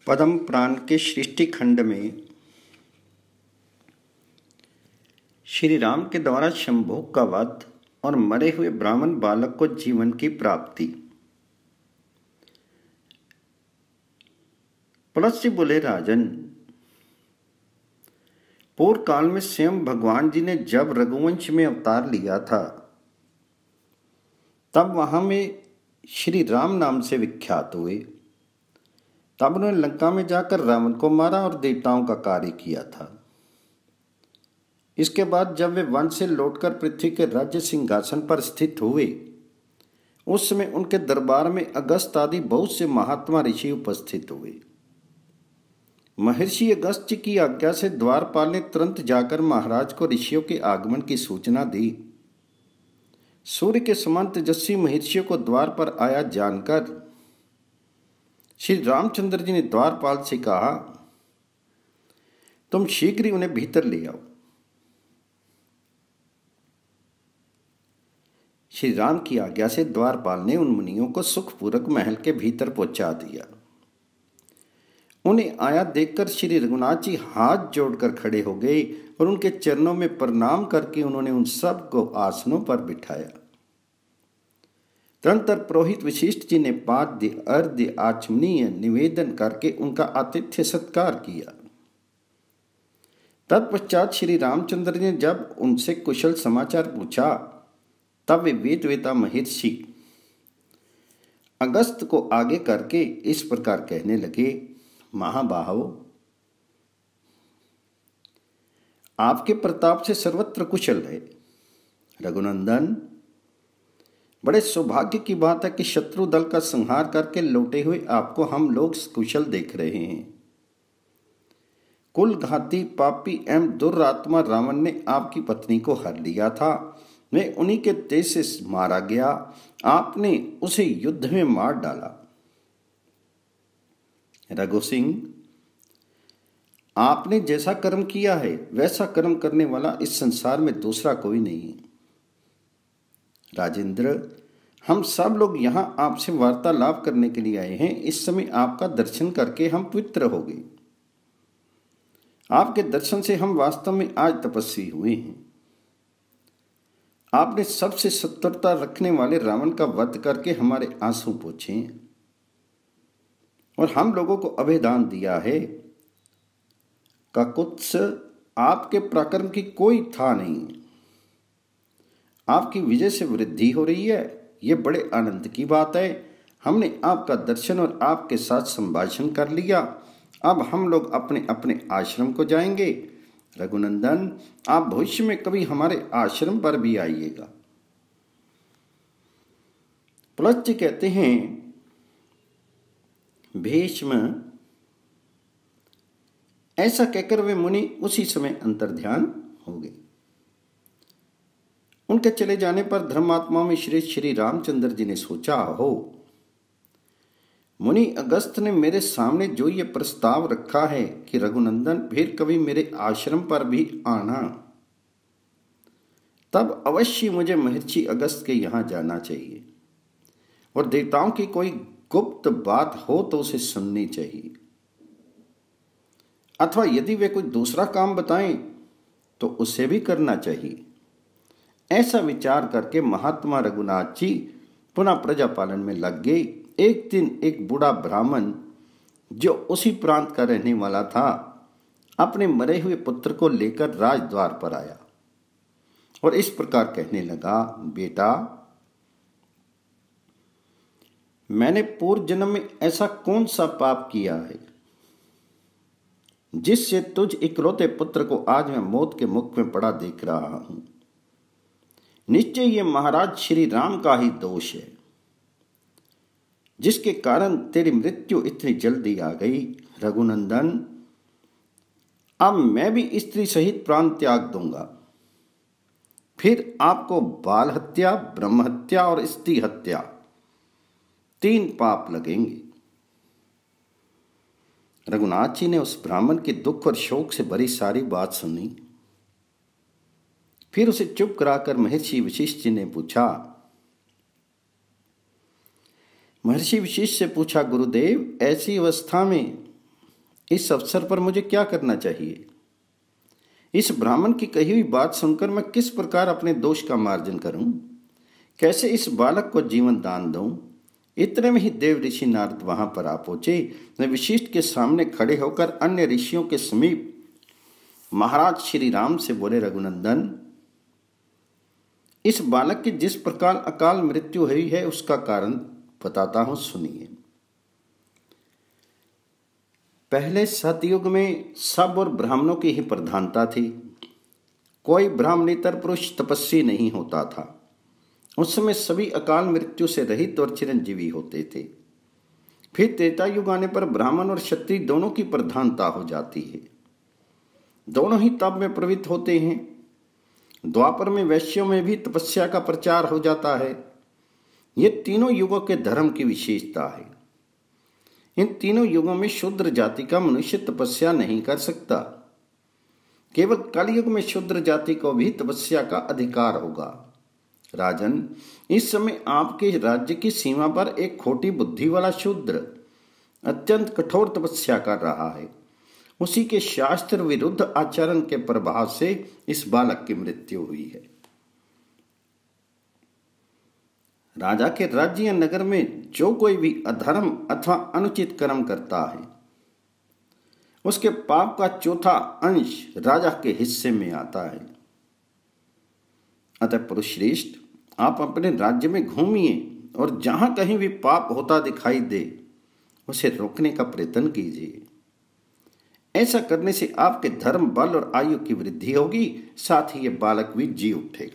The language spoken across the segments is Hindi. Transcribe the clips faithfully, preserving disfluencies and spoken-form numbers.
पद्म पुराण के सृष्टि खंड में श्री राम के द्वारा शंभुक का वध और मरे हुए ब्राह्मण बालक को जीवन की प्राप्ति। पुलस्त्य बोले, राजन, पूर्व काल में स्वयं भगवान जी ने जब रघुवंश में अवतार लिया था तब वहां में श्री राम नाम से विख्यात हुए। तब उन्होंने लंका में जाकर रावण को मारा और देवताओं का कार्य किया था। इसके बाद जब वे वन से लौटकर पृथ्वी के राज्य सिंहासन पर स्थित हुए, उस समय उनके दरबार में अगस्त आदि बहुत से महात्मा ऋषि उपस्थित हुए। महर्षि अगस्त जी की आज्ञा से द्वारपाल ने तुरंत जाकर महाराज को ऋषियों के आगमन की सूचना दी। सूर्य के समान तेजस्वी महर्षियों को द्वार पर आया जानकर श्री रामचंद्र जी ने द्वारपाल से कहा, तुम शीघ्र ही उन्हें भीतर ले आओ। श्री राम की आज्ञा से द्वारपाल ने उन मुनियों को सुखपूर्वक महल के भीतर पहुंचा दिया। उन्हें आया देखकर श्री रघुनाथ जी हाथ जोड़कर खड़े हो गए और उनके चरणों में प्रणाम करके उन्होंने उन सब को आसनों पर बिठाया। तदनंतर पुरोहित वशिष्ठ जी ने पाद्य अर्घ्य आचमनीय निवेदन करके उनका आतिथ्य सत्कार किया। तत्पश्चात श्री रामचंद्र ने जब उनसे कुशल समाचार पूछा तब वे वेदवेता महर्षि अगस्त को आगे करके इस प्रकार कहने लगे, महाबाहो, आपके प्रताप से सर्वत्र कुशल है। रघुनंदन, बड़े सौभाग्य की बात है कि शत्रु दल का संहार करके लौटे हुए आपको हम लोग कुशल देख रहे हैं। कुल घाती पापी एवं दुरात्मा रावण ने आपकी पत्नी को हर लिया था। मैं उन्हीं के तेज से मारा गया। आपने उसे युद्ध में मार डाला। रघु सिंह, आपने जैसा कर्म किया है वैसा कर्म करने वाला इस संसार में दूसरा कोई नहीं है। राजेंद्र, हम सब लोग यहाँ आपसे वार्तालाप करने के लिए आए हैं। इस समय आपका दर्शन करके हम पवित्र हो गए। आपके दर्शन से हम वास्तव में आज तपस्वी हुए हैं। आपने सबसे शत्रुता रखने वाले रावण का वध करके हमारे आंसू पोंछे और हम लोगों को अभयदान दिया है। काकुत्स, आपके पराक्रम की कोई था नहीं। आपकी विजय से वृद्धि हो रही है, ये बड़े आनंद की बात है। हमने आपका दर्शन और आपके साथ संभाषण कर लिया। अब हम लोग अपने अपने आश्रम को जाएंगे। रघुनंदन, आप भविष्य में कभी हमारे आश्रम पर भी आइएगा। पुलस्त्य कहते हैं, भीष्म, ऐसा कहकर वे मुनि उसी समय अंतर्ध्यान हो गए। उनके चले जाने पर धर्मात्मा में श्री श्री रामचंद्र जी ने सोचा, हो मुनि अगस्त ने मेरे सामने जो ये प्रस्ताव रखा है कि रघुनंदन फिर कभी मेरे आश्रम पर भी आना, तब अवश्य मुझे महर्षि अगस्त के यहां जाना चाहिए और देवताओं की कोई गुप्त बात हो तो उसे सुननी चाहिए, अथवा यदि वे कोई दूसरा काम बताएं तो उसे भी करना चाहिए। ऐसा विचार करके महात्मा रघुनाथ जी पुनः प्रजा पालन में लग गए। एक दिन एक बूढ़ा ब्राह्मण जो उसी प्रांत का रहने वाला था अपने मरे हुए पुत्र को लेकर राजद्वार पर आया और इस प्रकार कहने लगा, बेटा, मैंने पूर्व जन्म में ऐसा कौन सा पाप किया है जिससे तुझ इकलौते पुत्र को आज मैं मौत के मुख में पड़ा देख रहा हूं। निश्चय ये महाराज श्री राम का ही दोष है जिसके कारण तेरी मृत्यु इतनी जल्दी आ गई। रघुनंदन, अब मैं भी स्त्री सहित प्राण त्याग दूंगा। फिर आपको बाल हत्या, ब्रह्म हत्या और स्त्री हत्या तीन पाप लगेंगे। रघुनाथ जी ने उस ब्राह्मण के दुख और शोक से भरी सारी बात सुनी। फिर उसे चुप कराकर महर्षि वशिष्ठ जी ने पूछा महर्षि वशिष्ठ से पूछा, गुरुदेव, ऐसी अवस्था में इस अवसर पर मुझे क्या करना चाहिए? इस ब्राह्मण की कही हुई बात सुनकर मैं किस प्रकार अपने दोष का मार्जन करूं? कैसे इस बालक को जीवन दान दूं? इतने में ही देव ऋषि नारद वहां पर आ पहुंचे। वे वशिष्ठ के सामने खड़े होकर अन्य ऋषियों के समीप महाराज श्री राम से बोले, रघुनंदन, इस बालक की जिस प्रकार अकाल मृत्यु हुई है उसका कारण बताता हूं, सुनिए। पहले सतयुग में सब और ब्राह्मणों की ही प्रधानता थी। कोई ब्राह्मणेतर पुरुष तपस्वी नहीं होता था। उस समय सभी अकाल मृत्यु से रहित और चिरंजीवी होते थे। फिर त्रेता युग आने पर ब्राह्मण और क्षत्रिय दोनों की प्रधानता हो जाती है। दोनों ही तप में प्रवृत्त होते हैं। द्वापर में वैश्यों में भी तपस्या का प्रचार हो जाता है। ये तीनों युगों के धर्म की विशेषता है। इन तीनों युगों में शूद्र जाति का मनुष्य तपस्या नहीं कर सकता। केवल कलयुग में शूद्र जाति को भी तपस्या का अधिकार होगा। राजन, इस समय आपके राज्य की सीमा पर एक खोटी बुद्धि वाला शूद्र अत्यंत कठोर तपस्या कर रहा है। उसी के शास्त्र विरुद्ध आचरण के प्रभाव से इस बालक की मृत्यु हुई है। राजा के राज्य या नगर में जो कोई भी अधर्म अथवा अनुचित कर्म करता है, उसके पाप का चौथा अंश राजा के हिस्से में आता है। अतः पुरुषश्रेष्ठ, आप अपने राज्य में घूमिए और जहां कहीं भी पाप होता दिखाई दे उसे रोकने का प्रयत्न कीजिए। ऐसा करने से आपके धर्म, बल और आयु की वृद्धि होगी, साथ ही यह बालक भी जी उठेगा।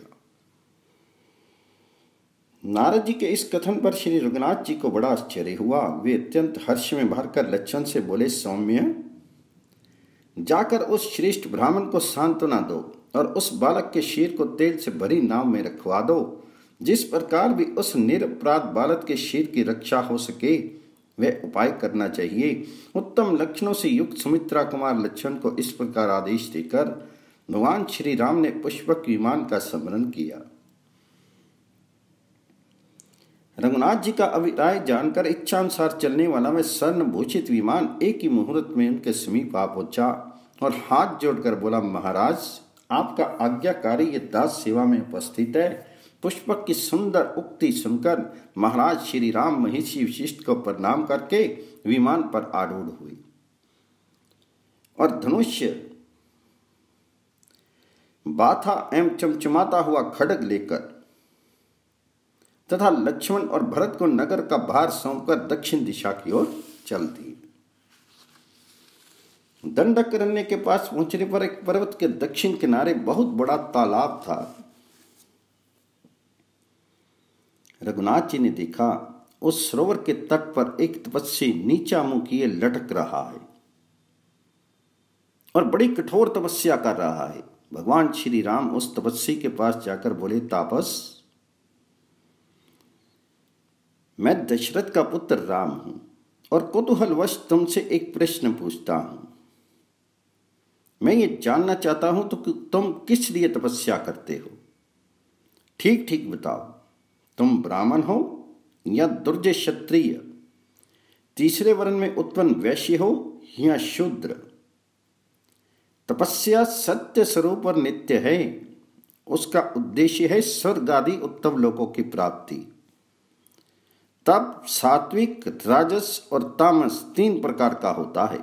नारद जी के इस कथन पर श्री रघुनाथ जी को बड़ा आश्चर्य हुआ। वे अत्यंत हर्ष में भरकर लक्ष्मण से बोले, सौम्य, जाकर उस श्रेष्ठ ब्राह्मण को सांत्वना दो और उस बालक के शीर को तेल से भरी नाव में रखवा दो। जिस प्रकार भी उस निरपराध बालक के शीर की रक्षा हो सके वह उपाय करना चाहिए। उत्तम लक्षणों से युक्त सुमित्रा कुमार लक्ष्मण को इस प्रकार आदेश देकर भगवान श्री राम ने पुष्पक विमान का स्मरण किया। रघुनाथ जी का अभिप्राय जानकर इच्छानुसार चलने वाला वह स्वर्ण भूषित विमान एक ही मुहूर्त में उनके समीप आ पहुंचा और हाथ जोड़कर बोला, महाराज, आपका आज्ञाकारी ये दास सेवा में उपस्थित है। पुष्पक की सुंदर उक्ति सुनकर महाराज श्री राम महिषी वशिष्ठ को प्रणाम करके विमान पर आरूढ़ हुए और धनुष्य, बाथा एवं चमचमाता हुआ खड्ग लेकर तथा लक्ष्मण और भरत को नगर का भार सौंपकर दक्षिण दिशा की ओर चल दिए। दंडकारण्य के पास पहुंचने पर एक पर्वत के दक्षिण किनारे बहुत बड़ा तालाब था। रघुनाथ जी ने देखा उस सरोवर के तट पर एक तपस्वी नीचा मुंह किए लटक रहा है और बड़ी कठोर तपस्या कर रहा है। भगवान श्री राम उस तपस्वी के पास जाकर बोले, तापस, मैं दशरथ का पुत्र राम हूं और कुतूहलवश तुमसे एक प्रश्न पूछता हूं। मैं ये जानना चाहता हूं तो कि तुम किस लिए तपस्या करते हो। ठीक ठीक बताओ, तुम ब्राह्मण हो या दुर्जय क्षत्रिय, तीसरे वर्ण में उत्पन्न वैश्य हो या शूद्र। तपस्या सत्य स्वरूप और नित्य है। उसका उद्देश्य है स्वर्ग आदि उत्तम लोकों की प्राप्ति। तप सात्विक, राजस और तामस तीन प्रकार का होता है।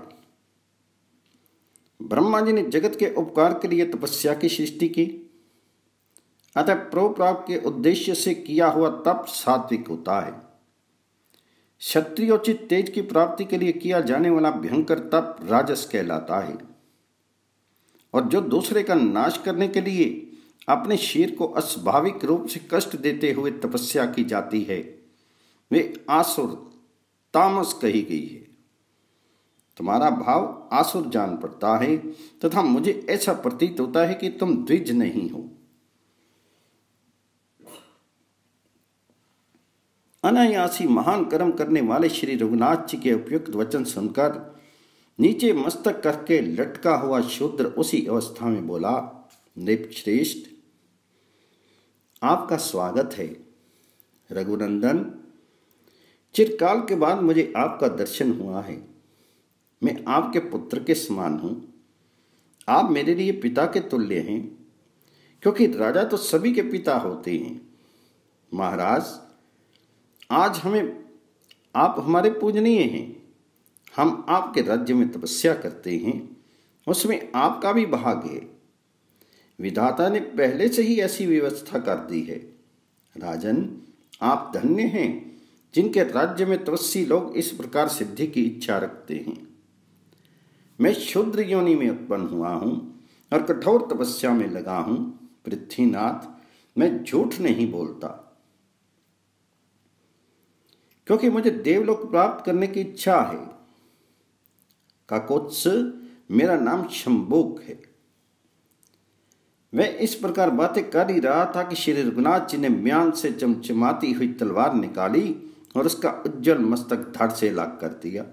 ब्रह्मा जी ने जगत के उपकार के लिए तपस्या की सृष्टि की, अतः प्रोप्राप्त के उद्देश्य से किया हुआ तप सात्विक होता है। क्षत्रियोचित तेज की प्राप्ति के लिए किया जाने वाला भयंकर तप राजस कहलाता है। और जो दूसरे का नाश करने के लिए अपने शरीर को अस्वाभाविक रूप से कष्ट देते हुए तपस्या की जाती है वे आसुर तामस कही गई है। तुम्हारा भाव आसुर जान पड़ता है तथा मुझे ऐसा प्रतीत होता है कि तुम द्विज नहीं हो। अनायासी महान कर्म करने वाले श्री रघुनाथ जी के उपयुक्त वचन सुनकर नीचे मस्तक करके लटका हुआ शूद्र उसी अवस्था में बोला, नृपश्रेष्ठ, आपका स्वागत है। रघुनंदन, चिरकाल के बाद मुझे आपका दर्शन हुआ है। मैं आपके पुत्र के समान हूं। आप मेरे लिए पिता के तुल्य हैं, क्योंकि राजा तो सभी के पिता होते हैं। महाराज, आज हमें आप हमारे पूजनीय हैं। हम आपके राज्य में तपस्या करते हैं, उसमें आपका भी भाग है। विधाता ने पहले से ही ऐसी व्यवस्था कर दी है। राजन, आप धन्य हैं जिनके राज्य में तपस्वी लोग इस प्रकार सिद्धि की इच्छा रखते हैं। मैं शूद्र योनि में उत्पन्न हुआ हूं और कठोर तपस्या में लगा हूं। पृथ्वीनाथ, मैं झूठ नहीं बोलता, क्योंकि मुझे देवलोक प्राप्त करने की इच्छा है। काकोत्स मेरा नाम शंबुक है। वह इस प्रकार बातें कर ही रहा था कि श्री रघुनाथ जी ने म्यान से चमचमाती हुई तलवार निकाली और उसका उज्जवल मस्तक धड़ से लाग कर दिया।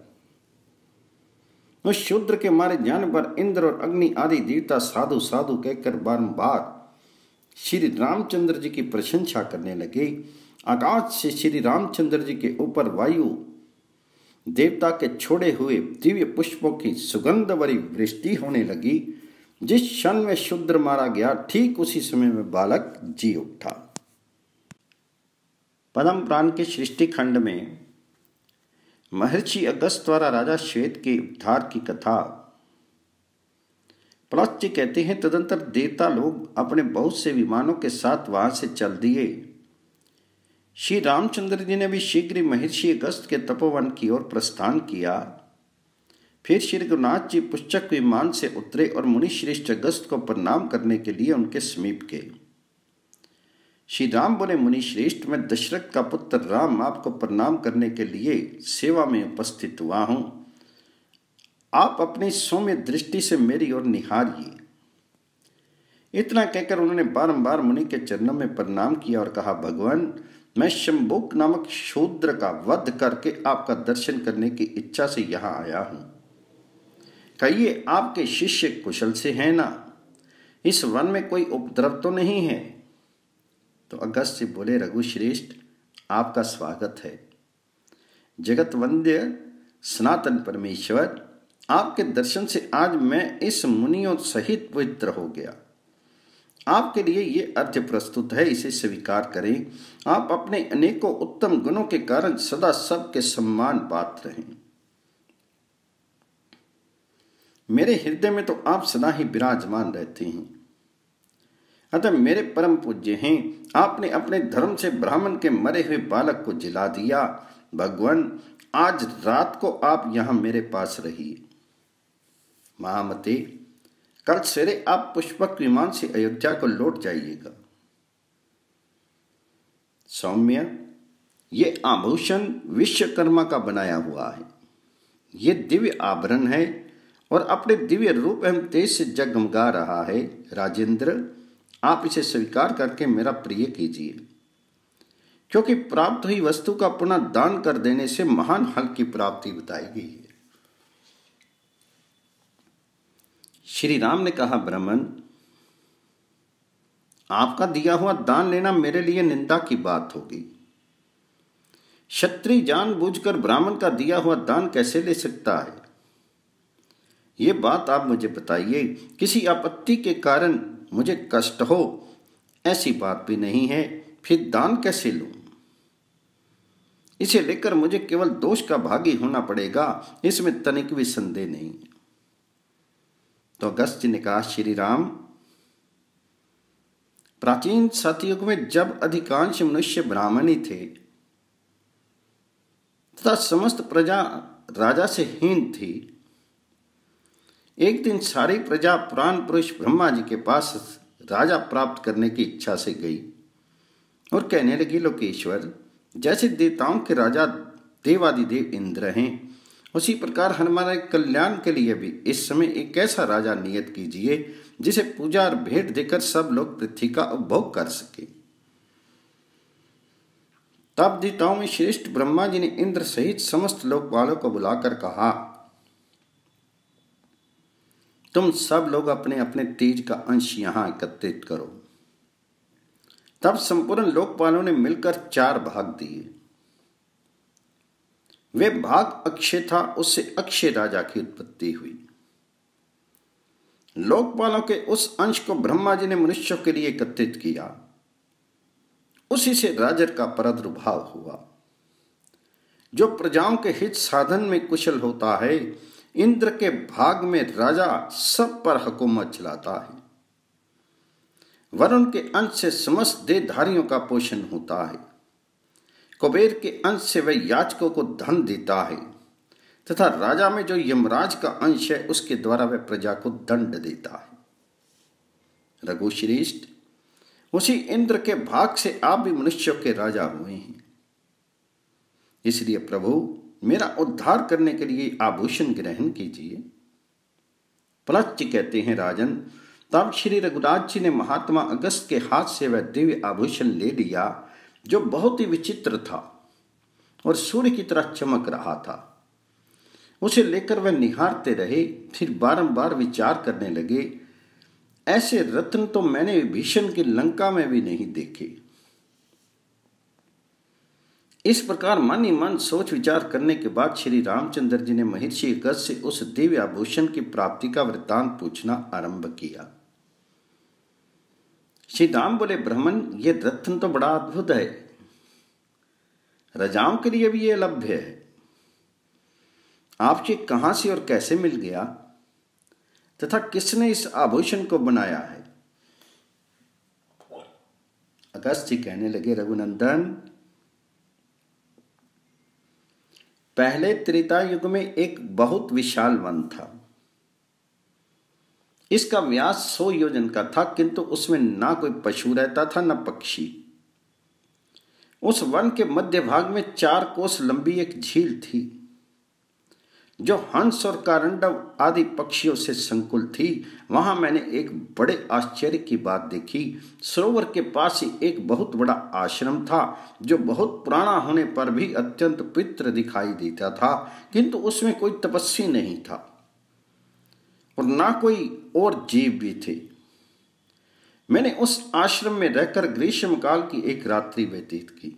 उस शूद्र के मारे जाने पर इंद्र और अग्नि आदि देवता साधु साधु कहकर बारंबार श्री रामचंद्र जी की प्रशंसा करने लगे। आकाश से श्री रामचंद्र जी के ऊपर वायु देवता के छोड़े हुए दिव्य पुष्पों की सुगंध भरी वृष्टि होने लगी। जिस क्षण में शूद्र मारा गया, ठीक उसी समय में बालक जी उठा। पद्म पुराण के सृष्टि खंड में महर्षि अगस्त द्वारा राजा श्वेत के उद्धार की कथा पलश्ची कहते हैं, तदंतर देवता लोग अपने बहुत से विमानों के साथ वहां से चल दिए। श्री रामचंद्र जी ने भी शीघ्र ही महर्षि अगस्त के तपोवन की ओर प्रस्थान किया। फिर श्री रघुनाथ जी पुष्पक विमान से उतरे और मुनि श्रेष्ठ अगस्त को प्रणाम करने के लिए उनके समीप गए। श्री राम बोले, मुनि श्रेष्ठ, मैं दशरथ का पुत्र राम आपको प्रणाम करने के लिए सेवा में उपस्थित हुआ हूं। आप अपनी सौम्य दृष्टि से मेरी ओर निहारिए। इतना कहकर उन्होंने बारंबार मुनि के चरणों में प्रणाम किया और कहा, भगवान, मैं शंबुक नामक शूद्र का वध करके आपका दर्शन करने की इच्छा से यहाँ आया हूँ। कहिए, आपके शिष्य कुशल से हैं ना? इस वन में कोई उपद्रव तो नहीं है? तो अगस्त्य बोले, रघुश्रेष्ठ, आपका स्वागत है। जगत वंद्य सनातन परमेश्वर, आपके दर्शन से आज मैं इस मुनियों सहित पवित्र हो गया। आपके लिए ये अर्घ्य प्रस्तुत है, इसे स्वीकार करें। आप अपने अनेकों उत्तम गुणों के कारण सदा सबके सम्मान पात्र हैं। मेरे हृदय में तो आप सदा ही विराजमान रहते हैं, अतः मेरे परम पूज्य हैं। आपने अपने धर्म से ब्राह्मण के मरे हुए बालक को जिला दिया। भगवान, आज रात को आप यहां मेरे पास रहिए। महामते, कल सवेरे आप पुष्पक विमान से अयोध्या को लौट जाइएगा। सौम्य, ये आभूषण विश्वकर्मा का बनाया हुआ है। ये दिव्य आभरण है और अपने दिव्य रूप एवं तेज से जगमगा रहा है। राजेंद्र, आप इसे स्वीकार करके मेरा प्रिय कीजिए, क्योंकि प्राप्त हुई वस्तु का पुनः दान कर देने से महान फल की प्राप्ति बताई गई है। श्री राम ने कहा, ब्राह्मण, आपका दिया हुआ दान लेना मेरे लिए निंदा की बात होगी। क्षत्रिय जानबूझकर ब्राह्मण का दिया हुआ दान कैसे ले सकता है? ये बात आप मुझे बताइए। किसी आपत्ति के कारण मुझे कष्ट हो, ऐसी बात भी नहीं है, फिर दान कैसे लूं? इसे लेकर मुझे केवल दोष का भागी होना पड़ेगा, इसमें तनिक भी संदेह नहीं। तो अगस्त्य ने कहा, श्री राम, प्राचीन सतयुग में जब अधिकांश मनुष्य ब्राह्मण ही थे तथा समस्त प्रजा राजा से हीन थी, एक दिन सारी प्रजा पुराण पुरुष ब्रह्मा जी के पास राजा प्राप्त करने की इच्छा से गई और कहने लगी, लोकेश्वर, जैसे देवताओं के राजा देवादिदेव इंद्र हैं, उसी प्रकार हमारे कल्याण के लिए भी इस समय एक ऐसा राजा नियत कीजिए जिसे पूजा और भेंट देकर सब लोग पृथ्वी का उपभोग कर सके। तब देवताओं में श्रेष्ठ ब्रह्मा जी ने इंद्र सहित समस्त लोकपालों को बुलाकर कहा, तुम सब लोग अपने अपने तेज का अंश यहां एकत्रित करो। तब संपूर्ण लोकपालों ने मिलकर चार भाग दिए। वे भाग अक्षय था, उससे अक्षय राजा की उत्पत्ति हुई। लोकपालों के उस अंश को ब्रह्मा जी ने मनुष्यों के लिए एकत्रित किया, उसी से राजर का प्रादुर्भाव हुआ। जो प्रजाओं के हित साधन में कुशल होता है, इंद्र के भाग में राजा सब पर हुकूमत चलाता है। वरुण के अंश से समस्त देहधारियों का पोषण होता है। कुबेर के अंश से वह याचकों को धन देता है, तथा राजा में जो यमराज का अंश है उसके द्वारा वह प्रजा को दंड देता है। रघुश्रेष्ठ, उसी इंद्र के भाग से आप भी मनुष्यों के राजा हुए हैं। इसलिए प्रभु, मेरा उद्धार करने के लिए आभूषण ग्रहण कीजिए। पलच्य कहते हैं, राजन, तब श्री रघुराज जी ने महात्मा अगस्त के हाथ से वह दिव्य आभूषण ले लिया, जो बहुत ही विचित्र था और सूर्य की तरह चमक रहा था। उसे लेकर वह निहारते रहे, फिर बारंबार विचार करने लगे, ऐसे रत्न तो मैंने विभीषण की लंका में भी नहीं देखे। इस प्रकार मन ही मन सोच विचार करने के बाद श्री रामचंद्र जी ने महर्षि अगस्त से उस दिव्य आभूषण की प्राप्ति का वृत्तांत पूछना आरंभ किया। श्री राम बोले, ब्राह्मण, ये रत्न तो बड़ा अद्भुत है, राजाओं के लिए भी ये लभ्य है। आपसे कहां से और कैसे मिल गया, तथा किसने इस आभूषण को बनाया है? अगस्त जी कहने लगे, रघुनंदन, पहले त्रेता युग में एक बहुत विशाल वन था। इसका व्यास सौ योजन का था, किंतु उसमें ना कोई पशु रहता था न पक्षी। उस वन के मध्य भाग में चार कोस लंबी एक झील थी, जो हंस और कारंडव आदि पक्षियों से संकुल थी। वहां मैंने एक बड़े आश्चर्य की बात देखी। सरोवर के पास ही एक बहुत बड़ा आश्रम था, जो बहुत पुराना होने पर भी अत्यंत पवित्र दिखाई देता था, किंतु उसमें कोई तपस्वी नहीं था और ना कोई और जीव भी थे। मैंने उस आश्रम में रहकर ग्रीष्म काल की एक रात्रि व्यतीत की।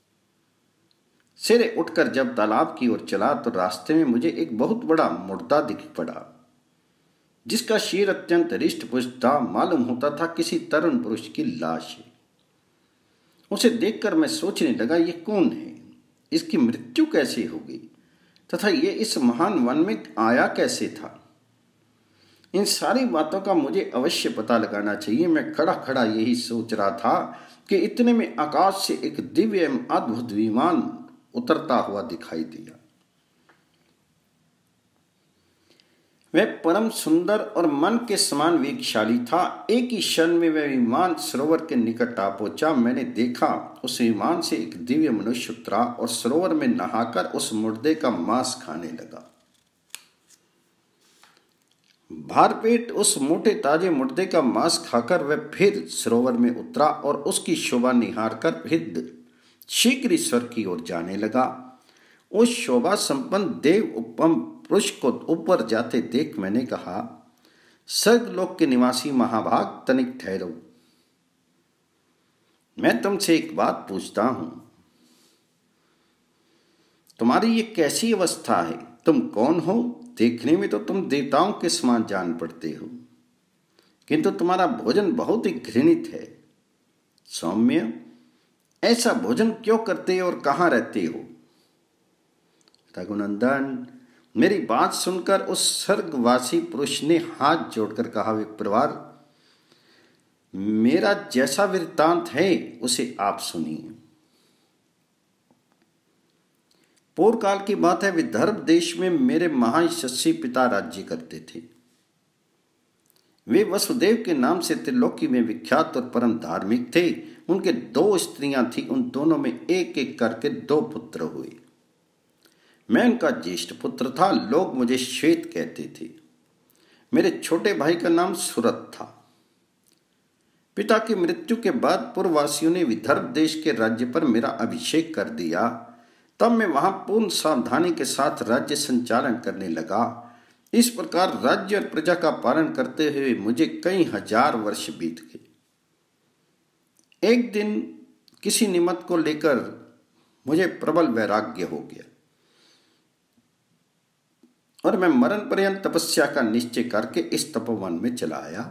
सिरे उठकर जब तालाब की ओर चला तो रास्ते में मुझे एक बहुत बड़ा मुर्दा दिख पड़ा, जिसका शीर अत्यंत हृष्ट पुष्ट था। मालूम होता था किसी तरुण पुरुष की लाश है। उसे देखकर मैं सोचने लगा, ये कौन है, इसकी मृत्यु कैसे हो गई, तथा ये इस महान वन में आया कैसे था। इन सारी बातों का मुझे अवश्य पता लगाना चाहिए। मैं खड़ा खड़ा यही सोच रहा था कि इतने में आकाश से एक दिव्य एवं अद्भुत विमान उतरता हुआ दिखाई दिया। वह परम सुंदर और मन के समान वेगशाली था। एक ही क्षण में वह विमान सरोवर के निकट आ पहुंचा। मैंने देखा उस विमान से एक दिव्य मनुष्य उतरा और सरोवर में नहाकर उस मुर्दे का मांस खाने लगा। भारपेट उस मोटे ताजे मुर्दे का मांस खाकर वह फिर सरोवर में उतरा और उसकी शोभा निहारकर फिर शीघ्र ईश्वर की ओर जाने लगा। उस शोभा संपन्न देव उपम पुरुष को ऊपर जाते देख मैंने कहा, स्वर्गलोक के निवासी महाभाग, तनिक ठहरो, मैं तुमसे एक बात पूछता हूं। तुम्हारी ये कैसी अवस्था है? तुम कौन हो? देखने में तो तुम देवताओं के समान जान पड़ते हो, किंतु तुम्हारा भोजन बहुत ही घृणित है। सौम्य, ऐसा भोजन क्यों करते हो और कहां रहते हो? रघुनंदन, मेरी बात सुनकर उस स्वर्गवासी पुरुष ने हाथ जोड़कर कहा, विप्रवर, मेरा जैसा वृत्तांत है उसे आप सुनिए। पूर्व काल की बात है। विदर्भ देश में मेरे महायशस्वी पिता राज्य करते थे। वे वसुदेव के नाम से त्रिलोकी में विख्यात और परम धार्मिक थे। उनके दो स्त्रियां थी, उन दोनों में एक एक करके दो पुत्र हुए। मैं उनका ज्येष्ठ पुत्र था। लोग मुझे श्वेत कहते थे। मेरे छोटे भाई का नाम सुरत था। पिता की मृत्यु के बाद पूर्ववासियों ने विदर्भ देश के राज्य पर मेरा अभिषेक कर दिया। तब मैं वहां पूर्ण सावधानी के साथ राज्य संचालन करने लगा। इस प्रकार राज्य और प्रजा का पालन करते हुए मुझे कई हजार वर्ष बीत गए। एक दिन किसी निमित्त को लेकर मुझे प्रबल वैराग्य हो गया। और मैं मरण पर्यंत तपस्या का निश्चय करके इस तपोवन में चला आया।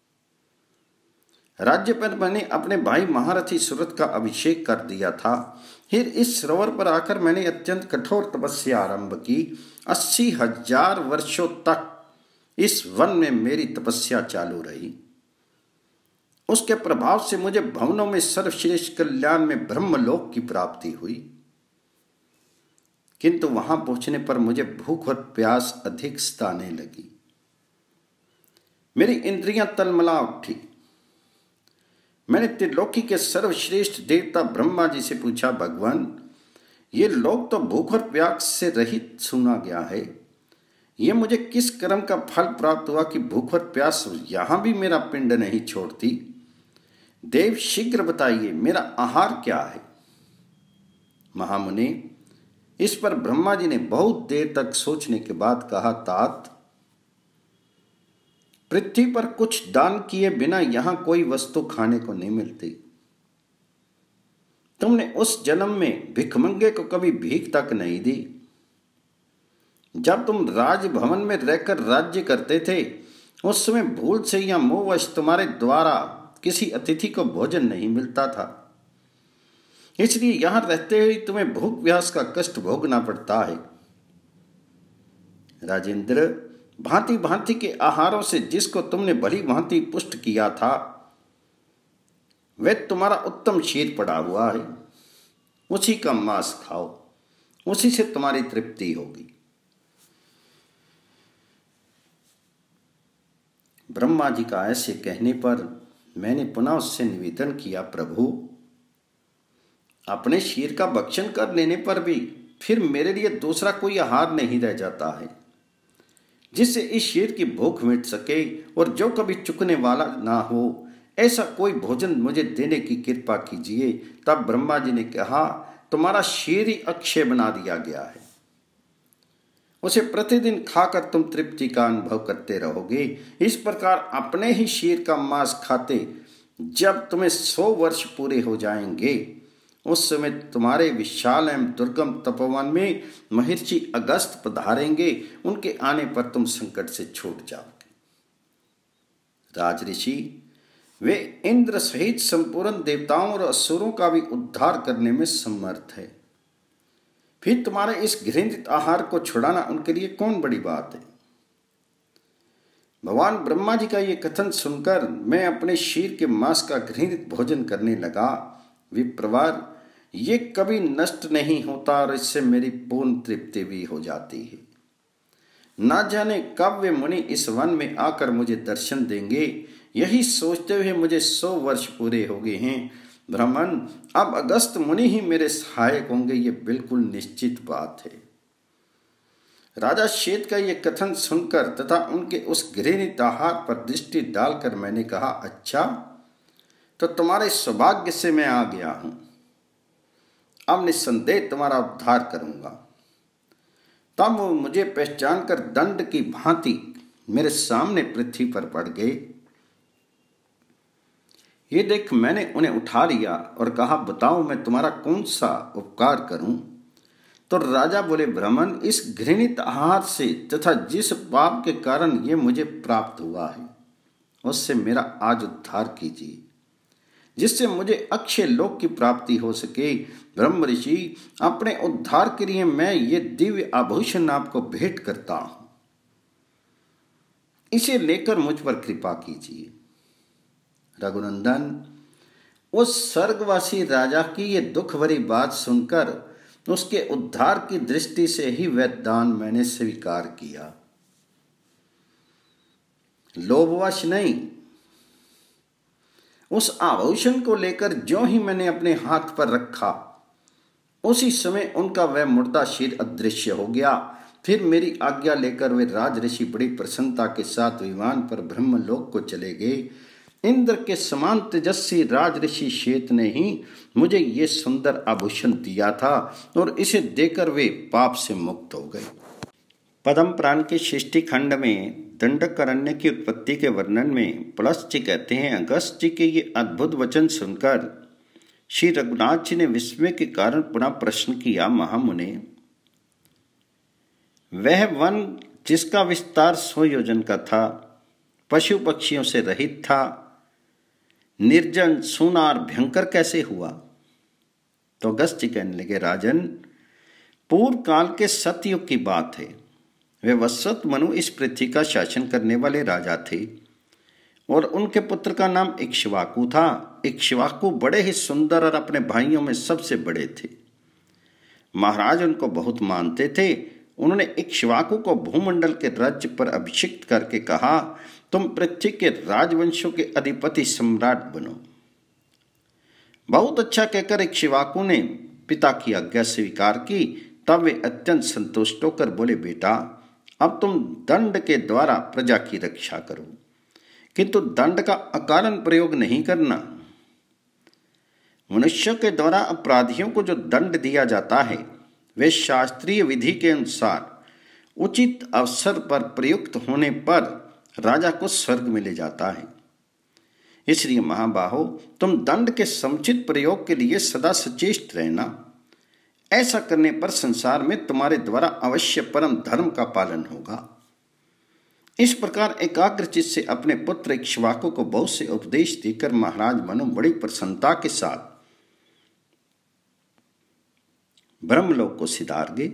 राज्य पर मैंने अपने भाई महारथी सुरथ का अभिषेक कर दिया था। फिर इस सरोवर पर आकर मैंने अत्यंत कठोर तपस्या आरंभ की। अस्सी हजार वर्षों तक इस वन में मेरी तपस्या चालू रही। उसके प्रभाव से मुझे भवनों में सर्वश्रेष्ठ कल्याण में ब्रह्मलोक की प्राप्ति हुई। किंतु वहां पहुंचने पर मुझे भूख और प्यास अधिक सताने लगी। मेरी इंद्रियां तलमला उठी। मैंने त्रिलोकी के सर्वश्रेष्ठ देवता ब्रह्मा जी से पूछा, भगवान, ये लोक तो भूख और प्यास से रहित सुना गया है। ये मुझे किस कर्म का फल प्राप्त हुआ कि भूख और प्यास यहां भी मेरा पिंड नहीं छोड़ती? देव, शीघ्र बताइए, मेरा आहार क्या है? महामुनि, इस पर ब्रह्मा जी ने बहुत देर तक सोचने के बाद कहा, तात, पृथ्वी पर कुछ दान किए बिना यहां कोई वस्तु खाने को नहीं मिलती। तुमने उस जन्म में भिखमंगे को कभी भीख तक नहीं दी। जब तुम राजभवन में रहकर राज्य करते थे, उस समय भूल से या मोहवश तुम्हारे द्वारा किसी अतिथि को भोजन नहीं मिलता था। इसलिए यहां रहते हुए तुम्हें भूख प्यास का कष्ट भोगना पड़ता है। राजेंद्र, भांति भांति के आहारों से जिसको तुमने भली भांति पुष्ट किया था, वह तुम्हारा उत्तम शीर पड़ा हुआ है। उसी का मांस खाओ, उसी से तुम्हारी तृप्ति होगी। ब्रह्मा जी का ऐसे कहने पर मैंने पुनः उससे निवेदन किया, प्रभु, अपने शीर का भक्षण कर लेने पर भी फिर मेरे लिए दूसरा कोई आहार नहीं रह जाता है जिससे इस शीर की भूख मिट सके और जो कभी चुकने वाला ना हो, ऐसा कोई भोजन मुझे देने की कृपा कीजिए। तब ब्रह्मा जी ने कहा, तुम्हारा शीर ही अक्षय बना दिया गया है। उसे प्रतिदिन खाकर तुम तृप्ति का अनुभव करते रहोगे। इस प्रकार अपने ही शीर का मांस खाते जब तुम्हें सौ वर्ष पूरे हो जाएंगे, उस समय तुम्हारे विशाल एवं दुर्गम तपोवन में महर्षि अगस्त पधारेंगे। उनके आने पर तुम संकट से छूट जाओगे। राजऋषि, वे इंद्र सहित संपूर्ण देवताओं और असुरों का भी उद्धार करने में समर्थ है। फिर तुम्हारे इस घृणित आहार को छुड़ाना उनके लिए कौन बड़ी बात है? भगवान ब्रह्मा जी का ये कथन सुनकर मैं अपने शीर के मांस का घृणित भोजन करने लगा। विप्रवर, ये कभी नष्ट नहीं होता और इससे मेरी पूर्ण तृप्ति भी हो जाती है। ना जाने कब वे मुनि इस वन में आकर मुझे दर्शन देंगे। यही सोचते हुए मुझे सौ वर्ष पूरे हो गए हैं। ब्राह्मण, अब अगस्त मुनि ही मेरे सहायक होंगे, ये बिल्कुल निश्चित बात है। राजा श्वेत का ये कथन सुनकर तथा उनके उस घृणित आहार पर दृष्टि डालकर मैंने कहा, अच्छा, तो तुम्हारे सौभाग्य से मैं आ गया हूं। अब निस्संदेह तुम्हारा उद्धार करूंगा। तब वो मुझे पहचान कर दंड की भांति मेरे सामने पृथ्वी पर पड़ गए। ये देख मैंने उन्हें उठा लिया और कहा, बताओ मैं तुम्हारा कौन सा उपकार करूं? तो राजा बोले, ब्राह्मण, इस घृणित आहार से तथा जिस पाप के कारण ये मुझे प्राप्त हुआ है, उससे मेरा आज उद्धार कीजिए, जिससे मुझे अक्षय लोक की प्राप्ति हो सके। ब्रह्म ऋषि, अपने उद्धार के लिए मैं ये दिव्य आभूषण आपको भेंट करता हूं, इसे लेकर मुझ पर कृपा कीजिए। रघुनंदन, उस स्वर्गवासी राजा की ये दुख भरी बात सुनकर उसके उद्धार की दृष्टि से ही वह दान मैंने स्वीकार किया, लोभवश नहीं। उस आभूषण को लेकर जो ही मैंने अपने हाथ पर रखा, उसी समय उनका वह मुर्दा शीर अदृश्य हो गया। फिर मेरी आज्ञा लेकर वे राजऋषि बड़ी प्रसन्नता के साथ विमान पर ब्रह्मलोक को चले गए। इंद्र के समान तेजस्वी राजऋषि श्वेत ने ही मुझे ये सुंदर आभूषण दिया था और इसे देकर वे पाप से मुक्त हो गए। पद्म पुराण के सृष्टि खंड में दंडकारण्य की उत्पत्ति के वर्णन में पुलस्त जी कहते हैं, अगस्त जी के ये अद्भुत वचन सुनकर श्री रघुनाथ जी ने विस्मय के कारण पुनः प्रश्न किया, महामुने, वह वन जिसका विस्तार सौ योजन का था, पशु पक्षियों से रहित था, निर्जन सूना और भयंकर कैसे हुआ? तो अगस्त्य कहने लगे, राजन, पूर्व काल के सतयुग की बात है। वे वत्सत मनु इस पृथ्वी का शासन करने वाले राजा थे और उनके पुत्र का नाम इक्ष्वाकु था। इक्ष्वाकु बड़े ही सुंदर और अपने भाइयों में सबसे बड़े थे। महाराज उनको बहुत मानते थे। उन्होंने इक्ष्वाकु को भूमंडल के राज्य पर अभिषिक्त करके कहा, तुम पृथ्वी के राजवंशों के अधिपति सम्राट बनो। बहुत अच्छा कहकर इक्ष्वाकु ने पिता की आज्ञा स्वीकार की। तब वे अत्यंत संतुष्ट होकर बोले, बेटा, अब तुम दंड के द्वारा प्रजा की रक्षा करो, किंतु दंड का अकारण प्रयोग नहीं करना। मनुष्यों के द्वारा अपराधियों को जो दंड दिया जाता है वे शास्त्रीय विधि के अनुसार उचित अवसर पर प्रयुक्त होने पर राजा को स्वर्ग में ले जाता है। इसलिए महाबाहो, तुम दंड के समुचित प्रयोग के लिए सदा सचेष्ट रहना। ऐसा करने पर संसार में तुम्हारे द्वारा अवश्य परम धर्म का पालन होगा। इस प्रकार एकाग्र चित्त से अपने पुत्र इक्ष्वाकु को बहुत से उपदेश देकर महाराज मनु बड़ी प्रसन्नता के साथ ब्रह्मलोक को सिधार गए।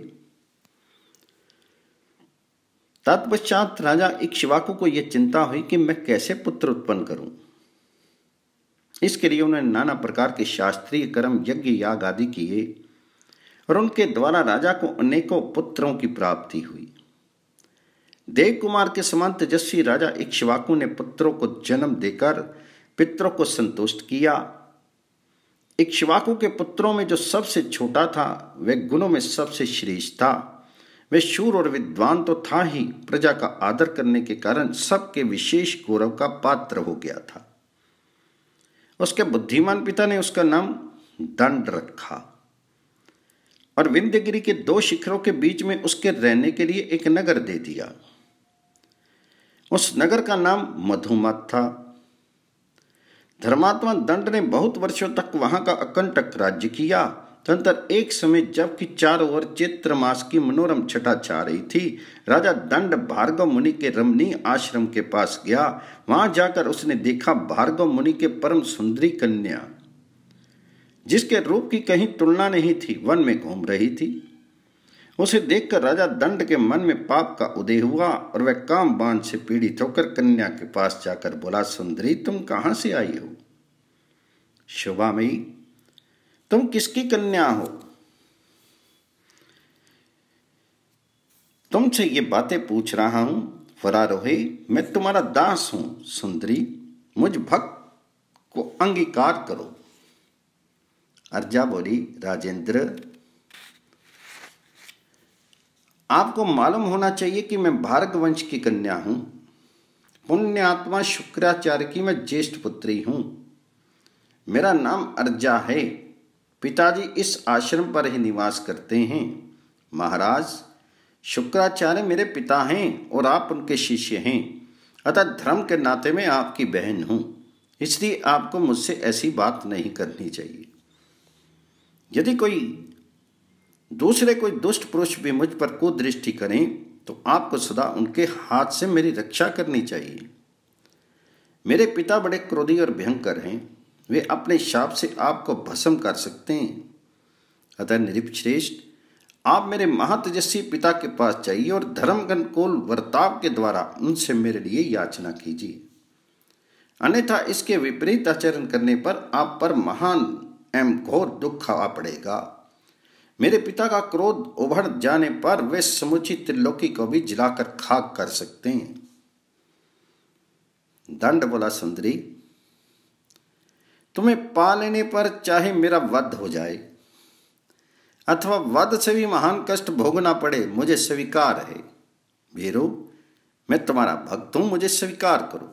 तत्पश्चात राजा इक्ष्वाकु को यह चिंता हुई कि मैं कैसे पुत्र उत्पन्न करूं। इसके लिए उन्होंने नाना प्रकार के शास्त्रीय कर्म, यज्ञ, याग आदि किए और उनके द्वारा राजा को अनेकों पुत्रों की प्राप्ति हुई। देव कुमार के समान तेजस्वी राजा इक्ष्वाकु ने पुत्रों को जन्म देकर पितरों को संतुष्ट किया। इक्ष्वाकु के पुत्रों में जो सबसे छोटा था वह गुणों में सबसे श्रेष्ठ था। वह शूर और विद्वान तो था ही, प्रजा का आदर करने के कारण सबके विशेष गौरव का पात्र हो गया था। उसके बुद्धिमान पिता ने उसका नाम दंड रखा और विंध्यगिरि के दो शिखरों के बीच में उसके रहने के लिए एक नगर दे दिया। उस नगर का नाम मधुमत था। धर्मात्मा दंड ने बहुत वर्षों तक वहां का अकंटक राज्य किया। तदनंतर एक समय जबकि चारों ओर चैत्र मास की मनोरम छटा छा रही थी, राजा दंड भार्गव मुनि के रमणीय आश्रम के पास गया। वहां जाकर उसने देखा भार्गव मुनि के परम सुंदरी कन्या, जिसके रूप की कहीं तुलना नहीं थी, वन में घूम रही थी। उसे देखकर राजा दंड के मन में पाप का उदय हुआ और वह काम बाण से पीड़ित होकर कन्या के पास जाकर बोला, सुंदरी, तुम कहां से आई हो? शोभामयी, तुम किसकी कन्या हो? तुमसे ये बातें पूछ रहा हूं। फरारोहे, मैं तुम्हारा दास हूं। सुंदरी, मुझ भक्त को अंगीकार करो। अर्जा बोली, राजेंद्र, आपको मालूम होना चाहिए कि मैं भार्गव वंश की कन्या हूं। पुण्य आत्मा शुक्राचार्य की मैं ज्येष्ठ पुत्री हूं। मेरा नाम अर्जा है। पिताजी इस आश्रम पर ही निवास करते हैं। महाराज, शुक्राचार्य मेरे पिता हैं और आप उनके शिष्य हैं, अतः धर्म के नाते में आपकी बहन हूं। इसलिए आपको मुझसे ऐसी बात नहीं करनी चाहिए। यदि कोई दूसरे कोई दुष्ट पुरुष भी मुझ पर कुदृष्टि करें तो आपको सदा उनके हाथ से मेरी रक्षा करनी चाहिए। मेरे पिता बड़े क्रोधी और भयंकर हैं। वे अपने शाप से आपको भस्म कर सकते हैं। अतः नृपश्रेष्ठ, आप मेरे महातेजस्वी पिता के पास जाइए और धर्मगणकोल वर्ताव के द्वारा उनसे मेरे लिए याचना कीजिए। अन्यथा इसके विपरीत आचरण करने पर आप पर महान एवं घोर दुख आ पड़ेगा। मेरे पिता का क्रोध उभर जाने पर वे समुची त्रिलोकी को भी जलाकर खाक कर सकते हैं। दंड बोला, सुंदरी, तुम्हें पा लेने पर चाहे मेरा वध हो जाए अथवा वध से भी महान कष्ट भोगना पड़े, मुझे स्वीकार है। वीरो, मैं तुम्हारा भक्त हूं, मुझे स्वीकार करो।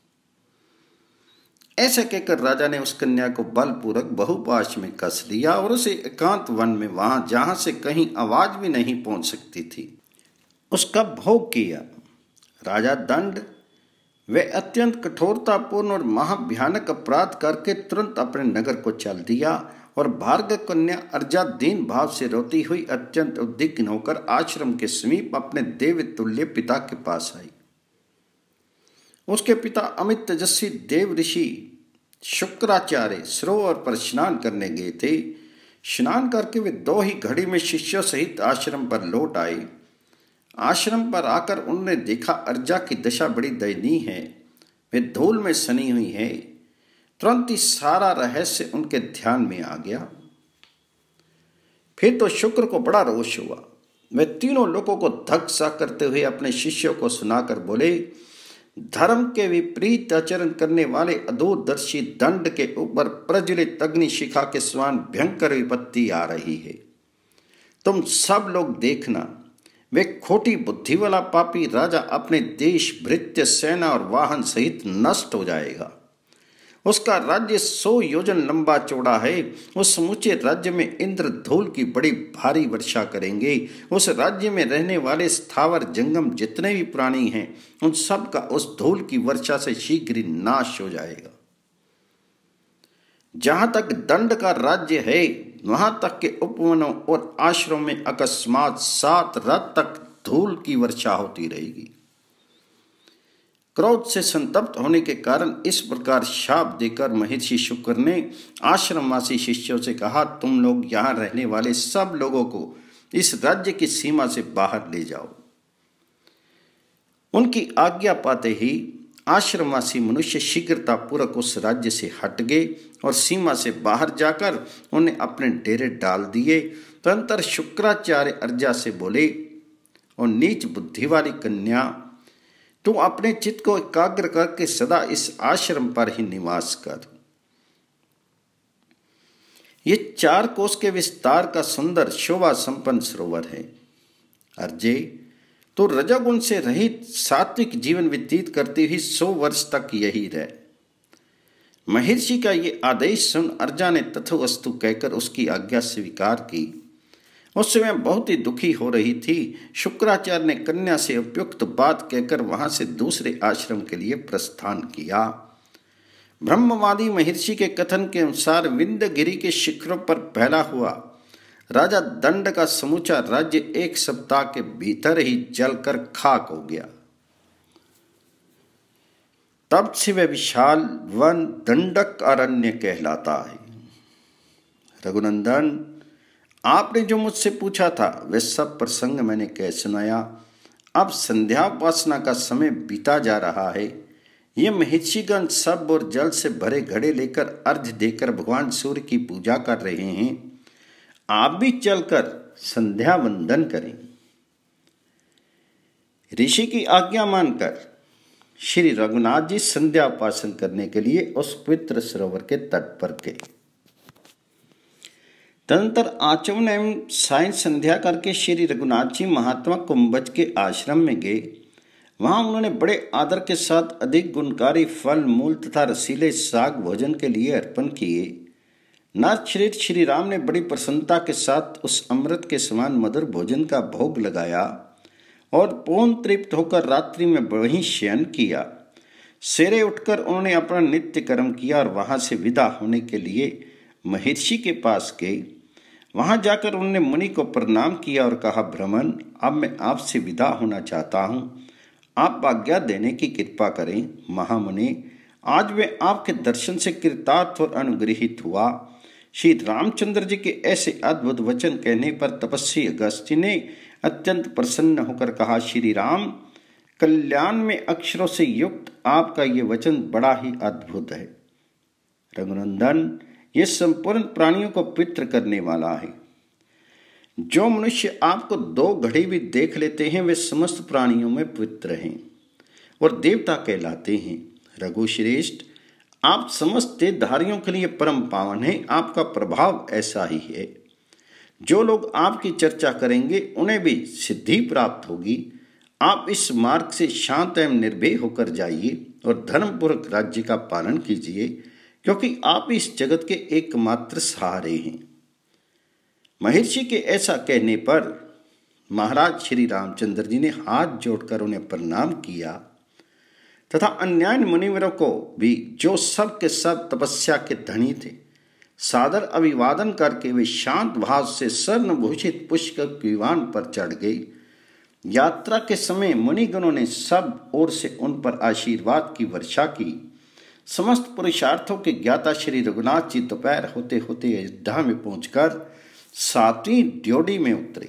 ऐसे कहकर राजा ने उस कन्या को बलपूर्वक बहुपाश में कस लिया और उसे एकांत वन में, वहां जहां से कहीं आवाज भी नहीं पहुंच सकती थी, उसका भोग किया। राजा दंड वे अत्यंत कठोरतापूर्ण और महाभयानक अपराध करके तुरंत अपने नगर को चल दिया और भार्गव कन्या अर्जा दीन भाव से रोती हुई अत्यंत उद्विग्न होकर आश्रम के समीप अपने देव तुल्य पिता के पास आई। उसके पिता अमित तेजस्वी देव ऋषि शुक्राचार्य सरोवर पर स्नान करने गए थे। स्नान करके वे दो ही घड़ी में शिष्यों सहित आश्रम पर लौट आए। आश्रम पर आकर उन्होंने देखा अर्जा की दशा बड़ी दयनीय है, वे धूल में सनी हुई है। तुरंत ही सारा रहस्य उनके ध्यान में आ गया। फिर तो शुक्र को बड़ा रोष हुआ। वे तीनों लोगों को धक सा करते हुए अपने शिष्यों को सुनाकर बोले, धर्म के विपरीत आचरण करने वाले अधोदर्शी दंड के ऊपर प्रज्वलित अग्नि शिखा के समान भयंकर विपत्ति आ रही है। तुम सब लोग देखना, वे खोटी बुद्धि वाला पापी राजा अपने देश, भृत्य, सेना और वाहन सहित नष्ट हो जाएगा। उसका राज्य सौ योजन लंबा चौड़ा है। उस समूचे राज्य में इंद्र धूल की बड़ी भारी वर्षा करेंगे। उस राज्य में रहने वाले स्थावर जंगम जितने भी प्राणी हैं, उन सब का उस धूल की वर्षा से शीघ्र ही नाश हो जाएगा। जहां तक दंड का राज्य है, वहां तक के उपवनों और आश्रमों में अकस्मात सात रात तक धूल की वर्षा होती रहेगी। क्रोध से संतप्त होने के कारण इस प्रकार शाप देकर महर्षि शुक्र ने आश्रमवासी शिष्यों से कहा, तुम लोग यहाँ रहने वाले सब लोगों को इस राज्य की सीमा से बाहर ले जाओ। उनकी आज्ञा पाते ही आश्रमवासी मनुष्य शीघ्रता पूर्वक उस राज्य से हट गए और सीमा से बाहर जाकर उन्हें अपने डेरे डाल दिए। तदनंतर शुक्राचार्य अर्जा से बोले, और नीच बुद्धि वाली कन्या, तू अपने चित्त को एकाग्र करके सदा इस आश्रम पर ही निवास कर। ये चार कोस के विस्तार का सुंदर शोभा संपन्न सरोवर है। अर्जे, तो रजोगुण से रहित सात्विक जीवन व्यतीत करती हुई सौ वर्ष तक यही रहे। महर्षि का ये आदेश सुन अर्जा ने तथोवस्तु कहकर उसकी आज्ञा स्वीकार की। उस समय बहुत ही दुखी हो रही थी। शुक्राचार्य ने कन्या से उपयुक्त बात कहकर वहां से दूसरे आश्रम के लिए प्रस्थान किया। ब्रह्मवादी महर्षि के कथन के अनुसार विंध्यगिरि के शिखरों पर फैला हुआ राजा दंड का समूचा राज्य एक सप्ताह के भीतर ही जलकर खाक हो गया। तब से वह विशाल वन दंडक अरण्य कहलाता है। रघुनंदन, आपने जो मुझसे पूछा था वह सब प्रसंग मैंने कह सुनाया। अब संध्याउपासना का समय बीता जा रहा है। ये महर्षिगण सब और जल से भरे घड़े लेकर अर्घ्य देकर भगवान सूर्य की पूजा कर रहे हैं। आप भी चलकर संध्या वंदन करें। ऋषि की आज्ञा मानकर श्री रघुनाथ जी संध्या उपासन करने के लिए उस पवित्र सरोवर के तट पर गए। तदनंतर आचमन एवं सायं संध्या करके श्री रघुनाथ जी महात्मा कुंभज के आश्रम में गए। वहां उन्होंने बड़े आदर के साथ अधिक गुणकारी फल, मूल तथा रसीले साग भोजन के लिए अर्पण किए। नाथ श्री श्री राम ने बड़ी प्रसन्नता के साथ उस अमृत के समान मधुर भोजन का भोग लगाया और पूर्ण तृप्त होकर रात्रि में वहीं शयन किया। सवेरे उठकर उन्होंने अपना नित्य कर्म किया और वहां से विदा होने के लिए महर्षि के पास गए। वहां जाकर उन्होंने मुनि को प्रणाम किया और कहा, ब्राह्मण, अब मैं आपसे विदा होना चाहता हूँ, आप आज्ञा देने की कृपा करें। महामुनि, आज मैं आपके दर्शन से कृतार्थ और अनुग्रहित हुआ। श्री रामचंद्र जी के ऐसे अद्भुत वचन कहने पर तपस्वी अगस्त्य ने अत्यंत प्रसन्न होकर कहा, श्री राम, कल्याण में अक्षरों से युक्त आपका ये वचन बड़ा ही अद्भुत है। रघुनंदन, ये संपूर्ण प्राणियों को पवित्र करने वाला है। जो मनुष्य आपको दो घड़ी भी देख लेते हैं वे समस्त प्राणियों में पवित्र हैं और देवता कहलाते हैं। रघुश्रेष्ठ, आप समस्त देहधारियों के लिए परम पावन हैं। आपका प्रभाव ऐसा ही है। जो लोग आपकी चर्चा करेंगे उन्हें भी सिद्धि प्राप्त होगी। आप इस मार्ग से शांत एवं निर्भय होकर जाइए और धर्मपूर्वक राज्य का पालन कीजिए, क्योंकि आप इस जगत के एकमात्र सहारे हैं। महर्षि के ऐसा कहने पर महाराज श्री रामचंद्र जी ने हाथ जोड़कर उन्हें प्रणाम किया तथा अन्यायी मुनिवरों को भी, जो सब के सब तपस्या के धनी थे, सादर अभिवादन करके वे शांत भाव से स्वर्णभूषित पुष्पक विमान पर चढ़ गई। यात्रा के समय मुनिगणों ने सब ओर से उन पर आशीर्वाद की वर्षा की। समस्त पुरुषार्थों के ज्ञाता श्री रघुनाथ जी दोपहर होते होते अयोध्या में पहुंचकर सातवीं ड्योढ़ी में उतरे।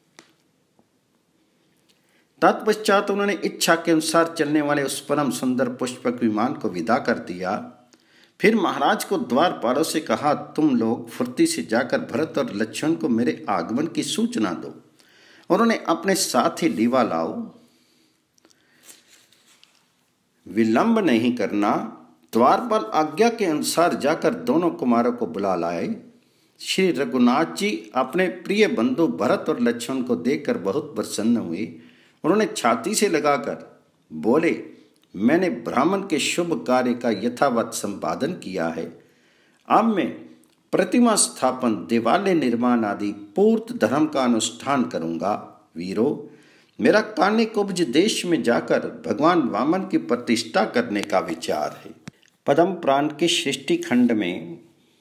तत्पश्चात उन्होंने इच्छा के अनुसार चलने वाले उस परम सुंदर पुष्पक विमान को विदा कर दिया। फिर महाराज को द्वारपालों से कहा, तुम लोग फुर्ती से जाकर भरत और लक्ष्मण को मेरे आगमन की सूचना दो और उन्हें अपने साथ ही लीवा लाओ। विलंब नहीं करना। द्वारपाल आज्ञा के अनुसार जाकर दोनों कुमारों को बुला लाए। श्री रघुनाथ जी अपने प्रिय बंधु भरत और लक्ष्मण को देखकर बहुत प्रसन्न हुए। उन्होंने छाती से लगाकर बोले, मैंने ब्राह्मण के शुभ कार्य का यथावत संपादन किया है। अब मैं प्रतिमा स्थापन, देवालय निर्माण आदि पूर्ण धर्म का अनुष्ठान करूंगा। वीरो, मेरा कान्यकुब्ज देश में जाकर भगवान वामन की प्रतिष्ठा करने का विचार है। पद्म पुराण के सृष्टि खंड में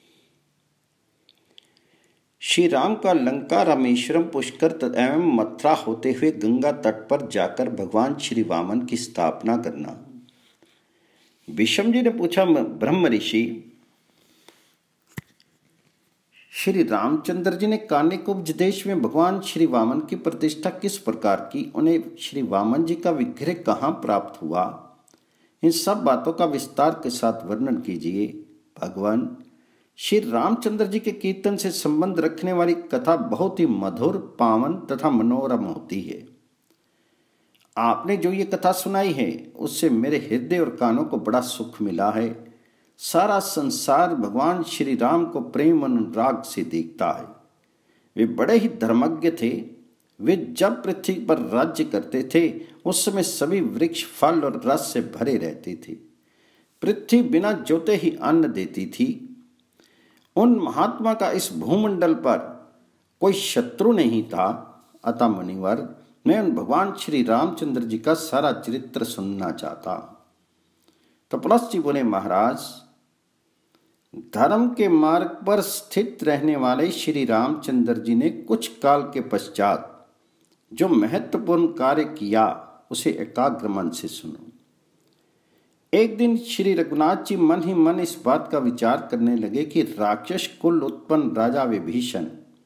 श्री राम का लंका, रामेश्वरम, पुष्कर एवं मथुरा होते हुए गंगा तट पर जाकर भगवान श्री वामन की स्थापना करना। विषम जी ने पूछा, ब्रह्म ऋषि, श्री रामचंद्र जी ने कान्यकुब्ज देश में भगवान श्री वामन की प्रतिष्ठा किस प्रकार की? उन्हें श्री वामन जी का विग्रह कहाँ प्राप्त हुआ? इन सब बातों का विस्तार के साथ वर्णन कीजिए। भगवान श्री रामचंद्र जी के कीर्तन से संबंध रखने वाली कथा बहुत ही मधुर, पावन तथा मनोरम होती है। आपने जो ये कथा सुनाई है उससे मेरे हृदय और कानों को बड़ा सुख मिला है। सारा संसार भगवान श्री राम को प्रेम अनुराग से देखता है। वे बड़े ही धर्मज्ञ थे। वे जब पृथ्वी पर राज्य करते थे उस समय सभी वृक्ष फल और रस से भरे रहते थे। पृथ्वी बिना जोते ही अन्न देती थी। उन महात्मा का इस भूमंडल पर कोई शत्रु नहीं था। अतः मुनिवर, मैं उन भगवान श्री रामचंद्र जी का सारा चरित्र सुनना चाहता। तो प्लस जी बोले, महाराज, धर्म के मार्ग पर स्थित रहने वाले श्री रामचंद्र जी ने कुछ काल के पश्चात जो महत्वपूर्ण कार्य किया उसे एकाग्र मन से सुनो। एक दिन श्री रघुनाथ जी मन ही मन इस बात का विचार करने लगे कि राक्षस कुल उत्पन्न राजा विभीषण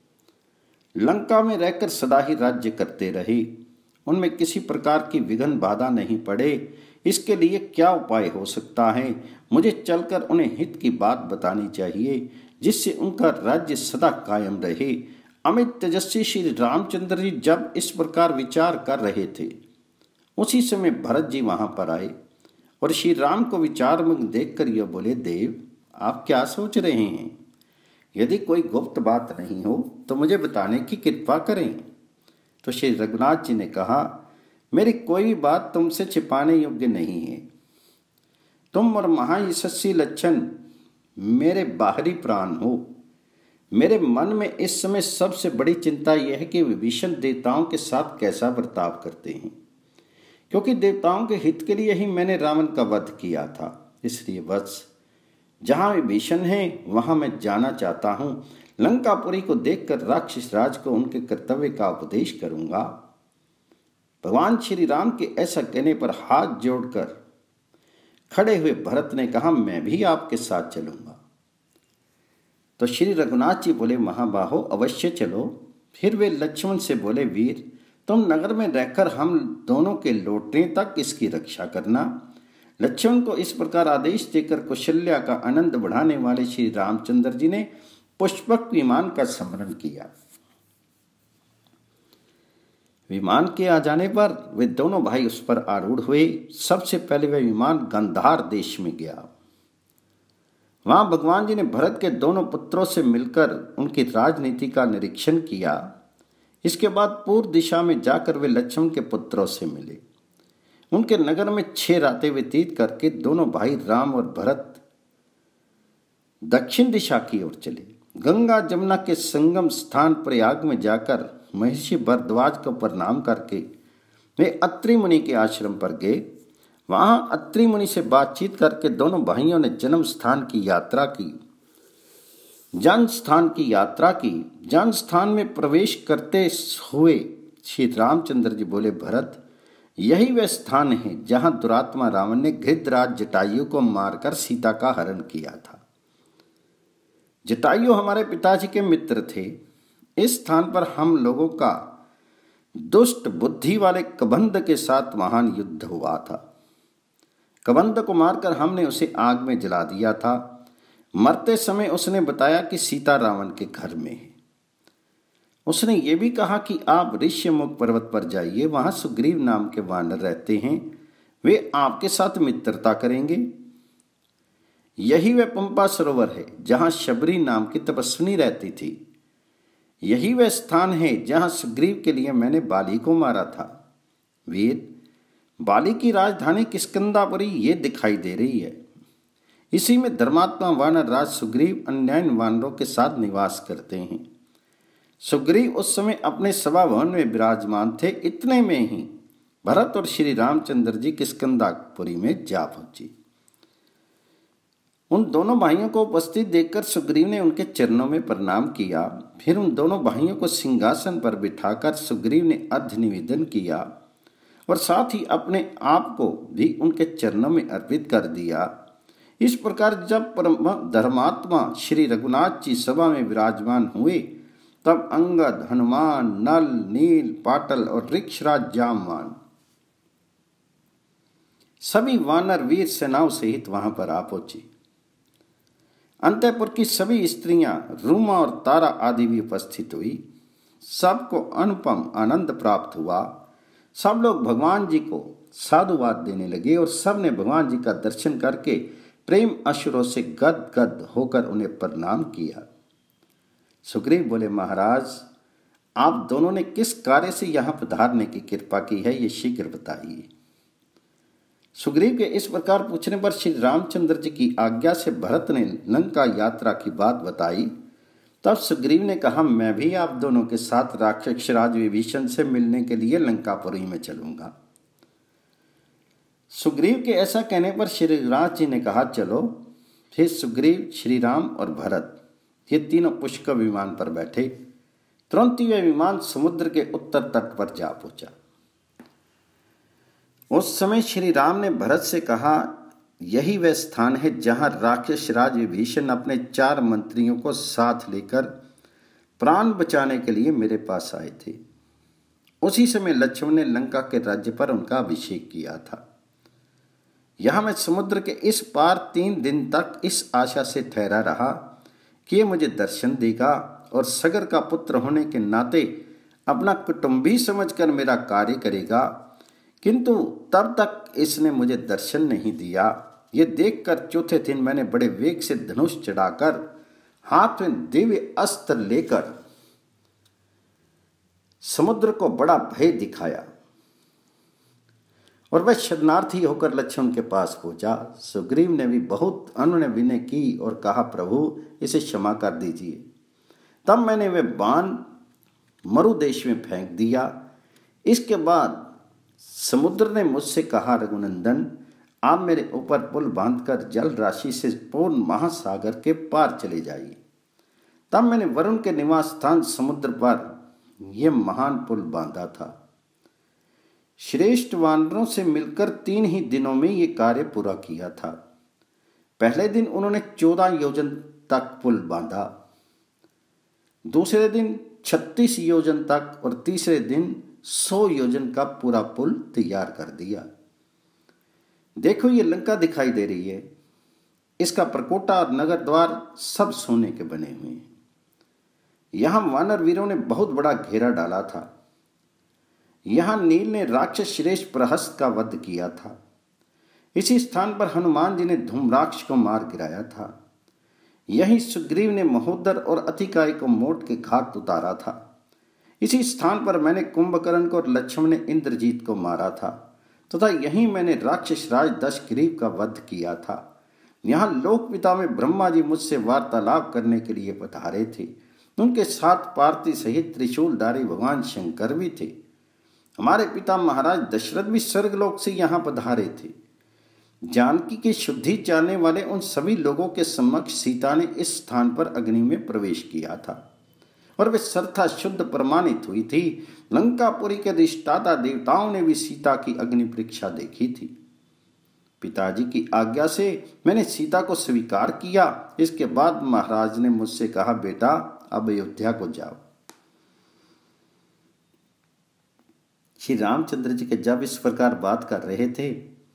लंका में रहकर सदा ही राज्य करते रहे। उनमें किसी प्रकार की विघ्न बाधा नहीं पड़े। इसके लिए क्या उपाय हो सकता है? मुझे चलकर उन्हें हित की बात बतानी चाहिए जिससे उनका राज्य सदा कायम रहे। अमित तेजस्वी श्री रामचंद्र जी जब इस प्रकार विचार कर रहे थे उसी समय भरत जी वहां पर आए और श्री राम को विचारमग्न देखकर यह बोले, देव, आप क्या सोच रहे हैं? यदि कोई गुप्त बात नहीं हो तो मुझे बताने की कृपा करें। तो श्री रघुनाथ जी ने कहा, मेरी कोई भी बात तुमसे छिपाने योग्य नहीं है। तुम और महायशस्वी लक्षण मेरे बाहरी प्राण हो। मेरे मन में इस समय सबसे बड़ी चिंता यह है कि विभीषण देवताओं के साथ कैसा बर्ताव करते हैं, क्योंकि देवताओं के हित के लिए ही मैंने रावण का वध किया था। इसलिए बस जहां विभीषण है वहां मैं जाना चाहता हूं। लंकापुरी को देखकर राक्षस राज को उनके कर्तव्य का उपदेश करूंगा। भगवान श्री राम के ऐसा कहने पर हाथ जोड़कर खड़े हुए भरत ने कहा, मैं भी आपके साथ चलूंगा। तो श्री रघुनाथ जी बोले, महाबाहो, अवश्य चलो। फिर वे लक्ष्मण से बोले, वीर, तुम नगर में रहकर हम दोनों के लौटने तक इसकी रक्षा करना। लक्ष्मण को इस प्रकार आदेश देकर कौशल्या का आनंद बढ़ाने वाले श्री रामचंद्र जी ने पुष्पक विमान का स्मरण किया। विमान के आ जाने पर वे दोनों भाई उस पर आरूढ़ हुए। सबसे पहले वह विमान गांधार देश में गया। वहां भगवान जी ने भरत के दोनों पुत्रों से मिलकर उनकी राजनीति का निरीक्षण किया। इसके बाद पूर्व दिशा में जाकर वे लक्ष्मण के पुत्रों से मिले। उनके नगर में छह रातें व्यतीत करके दोनों भाई राम और भरत दक्षिण दिशा की ओर चले। गंगा जमुना के संगम स्थान प्रयाग में जाकर महर्षि भरद्वाज को प्रणाम करके वे अत्रि मुनि के आश्रम पर गए। वहां अत्रि मुनि से बातचीत करके दोनों भाइयों ने जन्म स्थान की यात्रा की। जन्म स्थान की यात्रा की। जन्म स्थान में प्रवेश करते हुए श्री रामचंद्र जी बोले, भरत, यही वह स्थान है जहां दुरात्मा रावण ने घृतराज जटायु को मारकर सीता का हरण किया था। जटायु हमारे पिताजी के मित्र थे। इस स्थान पर हम लोगों का दुष्ट बुद्धि वाले कबंध के साथ महान युद्ध हुआ था। कबंध को मारकर हमने उसे आग में जला दिया था। मरते समय उसने बताया कि सीता रावण के घर में है। उसने ये भी कहा कि आप ऋष्यमुख पर्वत पर जाइए, वहां सुग्रीव नाम के वानर रहते हैं, वे आपके साथ मित्रता करेंगे। यही वह पंपा सरोवर है जहां शबरी नाम की तपस्विनी रहती थी। यही वह स्थान है जहां सुग्रीव के लिए मैंने बाली को मारा था। वीर, बाली की राजधानी किष्किंधापुरी ये दिखाई दे रही है। इसी में धर्मात्मा वानर राज सुग्रीव अन्यायी वानरों के साथ निवास करते हैं। सुग्रीव उस समय अपने सभा भवन में विराजमान थे। इतने में ही भरत और श्री रामचंद्र जी किष्किंधापुरी में जा पहुंची। उन दोनों भाइयों को उपस्थित देखकर सुग्रीव ने उनके चरणों में प्रणाम किया। फिर उन दोनों भाइयों को सिंहासन पर बिठाकर सुग्रीव ने अर्घ्य निवेदन किया और साथ ही अपने आप को भी उनके चरणों में अर्पित कर दिया। इस प्रकार जब परम धर्मात्मा श्री रघुनाथ जी सभा में विराजमान हुए, तब अंगद, हनुमान, नल, नील, पाटल और ऋक्षराज जामवान सभी वानर वीर सेनाओं सहित वहां पर आ पहुंची। अंतःपुर की सभी स्त्रियां, रूमा और तारा आदि भी उपस्थित हुई। सबको अनुपम आनंद प्राप्त हुआ। सब लोग भगवान जी को साधुवाद देने लगे और सब ने भगवान जी का दर्शन करके प्रेम अश्रुओं से गद गद होकर उन्हें प्रणाम किया। सुग्रीव बोले, महाराज, आप दोनों ने किस कार्य से यहां पधारने की कृपा की है, ये शीघ्र बताइए। सुग्रीव के इस प्रकार पूछने पर श्री रामचंद्र जी की आज्ञा से भरत ने लंका यात्रा की बात बताई। तब सुग्रीव ने कहा, मैं भी आप दोनों के साथ राक्षस राज विभीषण से मिलने के लिए लंकापुरी में चलूंगा। सुग्रीव के ऐसा कहने पर श्री राज जी ने कहा, चलो। फिर सुग्रीव, श्री राम और भरत ये तीनों पुष्कर विमान पर बैठे। तुरंत ही वह विमान समुद्र के उत्तर तट पर जा पहुंचा। उस समय श्री राम ने भरत से कहा, यही वह स्थान है जहां राक्षस राज विभीषण अपने चार मंत्रियों को साथ लेकर प्राण बचाने के लिए मेरे पास आए थे। उसी समय लक्ष्मण ने लंका के राज्य पर उनका अभिषेक किया था। यहां मैं समुद्र के इस पार तीन दिन तक इस आशा से ठहरा रहा कि ये मुझे दर्शन देगा और सगर का पुत्र होने के नाते अपना कुटुंबी समझकर मेरा कार्य करेगा, किंतु तब तक इसने मुझे दर्शन नहीं दिया। ये देखकर चौथे दिन मैंने बड़े वेग से धनुष चढ़ाकर हाथ में दिव्य अस्त्र लेकर समुद्र को बड़ा भय दिखाया और वह शरणार्थी होकर लक्ष्मण के पास पहुंचा। सुग्रीव ने भी बहुत अनुनय विनय की और कहा, प्रभु इसे क्षमा कर दीजिए। तब मैंने वह बाण मरुदेश में फेंक दिया। इसके बाद समुद्र ने मुझसे कहा, रघुनंदन, आप मेरे ऊपर पुल बांधकर जल राशि से पूर्ण महासागर के पार चले जाइए। तब मैंने वरुण के निवास स्थान समुद्र पर यह महान पुल बांधा था। श्रेष्ठ वानरों से मिलकर तीन ही दिनों में ये कार्य पूरा किया था। पहले दिन उन्होंने चौदह योजन तक पुल बांधा, दूसरे दिन छत्तीस योजन तक और तीसरे दिन सौ योजन का पूरा पुल तैयार कर दिया। देखो ये लंका दिखाई दे रही है। इसका प्रकोटा और नगर द्वार सब सोने के बने हुए हैं। यहां वानर वीरों ने बहुत बड़ा घेरा डाला था। यहां नील ने राक्षस श्रेष्ठ प्रहस्त का वध किया था। इसी स्थान पर हनुमान जी ने धूम्राक्ष को मार गिराया था। यही सुग्रीव ने महोदर और अतिकाय को मोट के घाट उतारा था। इसी स्थान पर मैंने कुंभकर्ण को और लक्ष्मण ने इंद्रजीत को मारा था तथा तो यहीं मैंने राक्षस राज दशग्रीव का वध किया था। यहाँ लोक पिता में ब्रह्मा जी मुझसे वार्तालाप करने के लिए पधारे थे। उनके साथ पार्थी सहित त्रिशूलधारी भगवान शंकर भी थे। हमारे पिता महाराज दशरथ भी स्वर्गलोक से यहाँ पधारे थे। जानकी की शुद्धि चाहने वाले उन सभी लोगों के समक्ष सीता ने इस स्थान पर अग्नि में प्रवेश किया था और वे सर्वथा शुद्ध प्रमाणित हुई थी। लंकापुरी के अधिष्ठाता देवताओं ने भी सीता की अग्नि परीक्षा देखी थी। पिताजी की आज्ञा से मैंने सीता को स्वीकार किया। इसके बाद महाराज ने मुझसे कहा, बेटा अब अयोध्या को जाओ। श्री रामचंद्र जी के जब इस प्रकार बात कर रहे थे,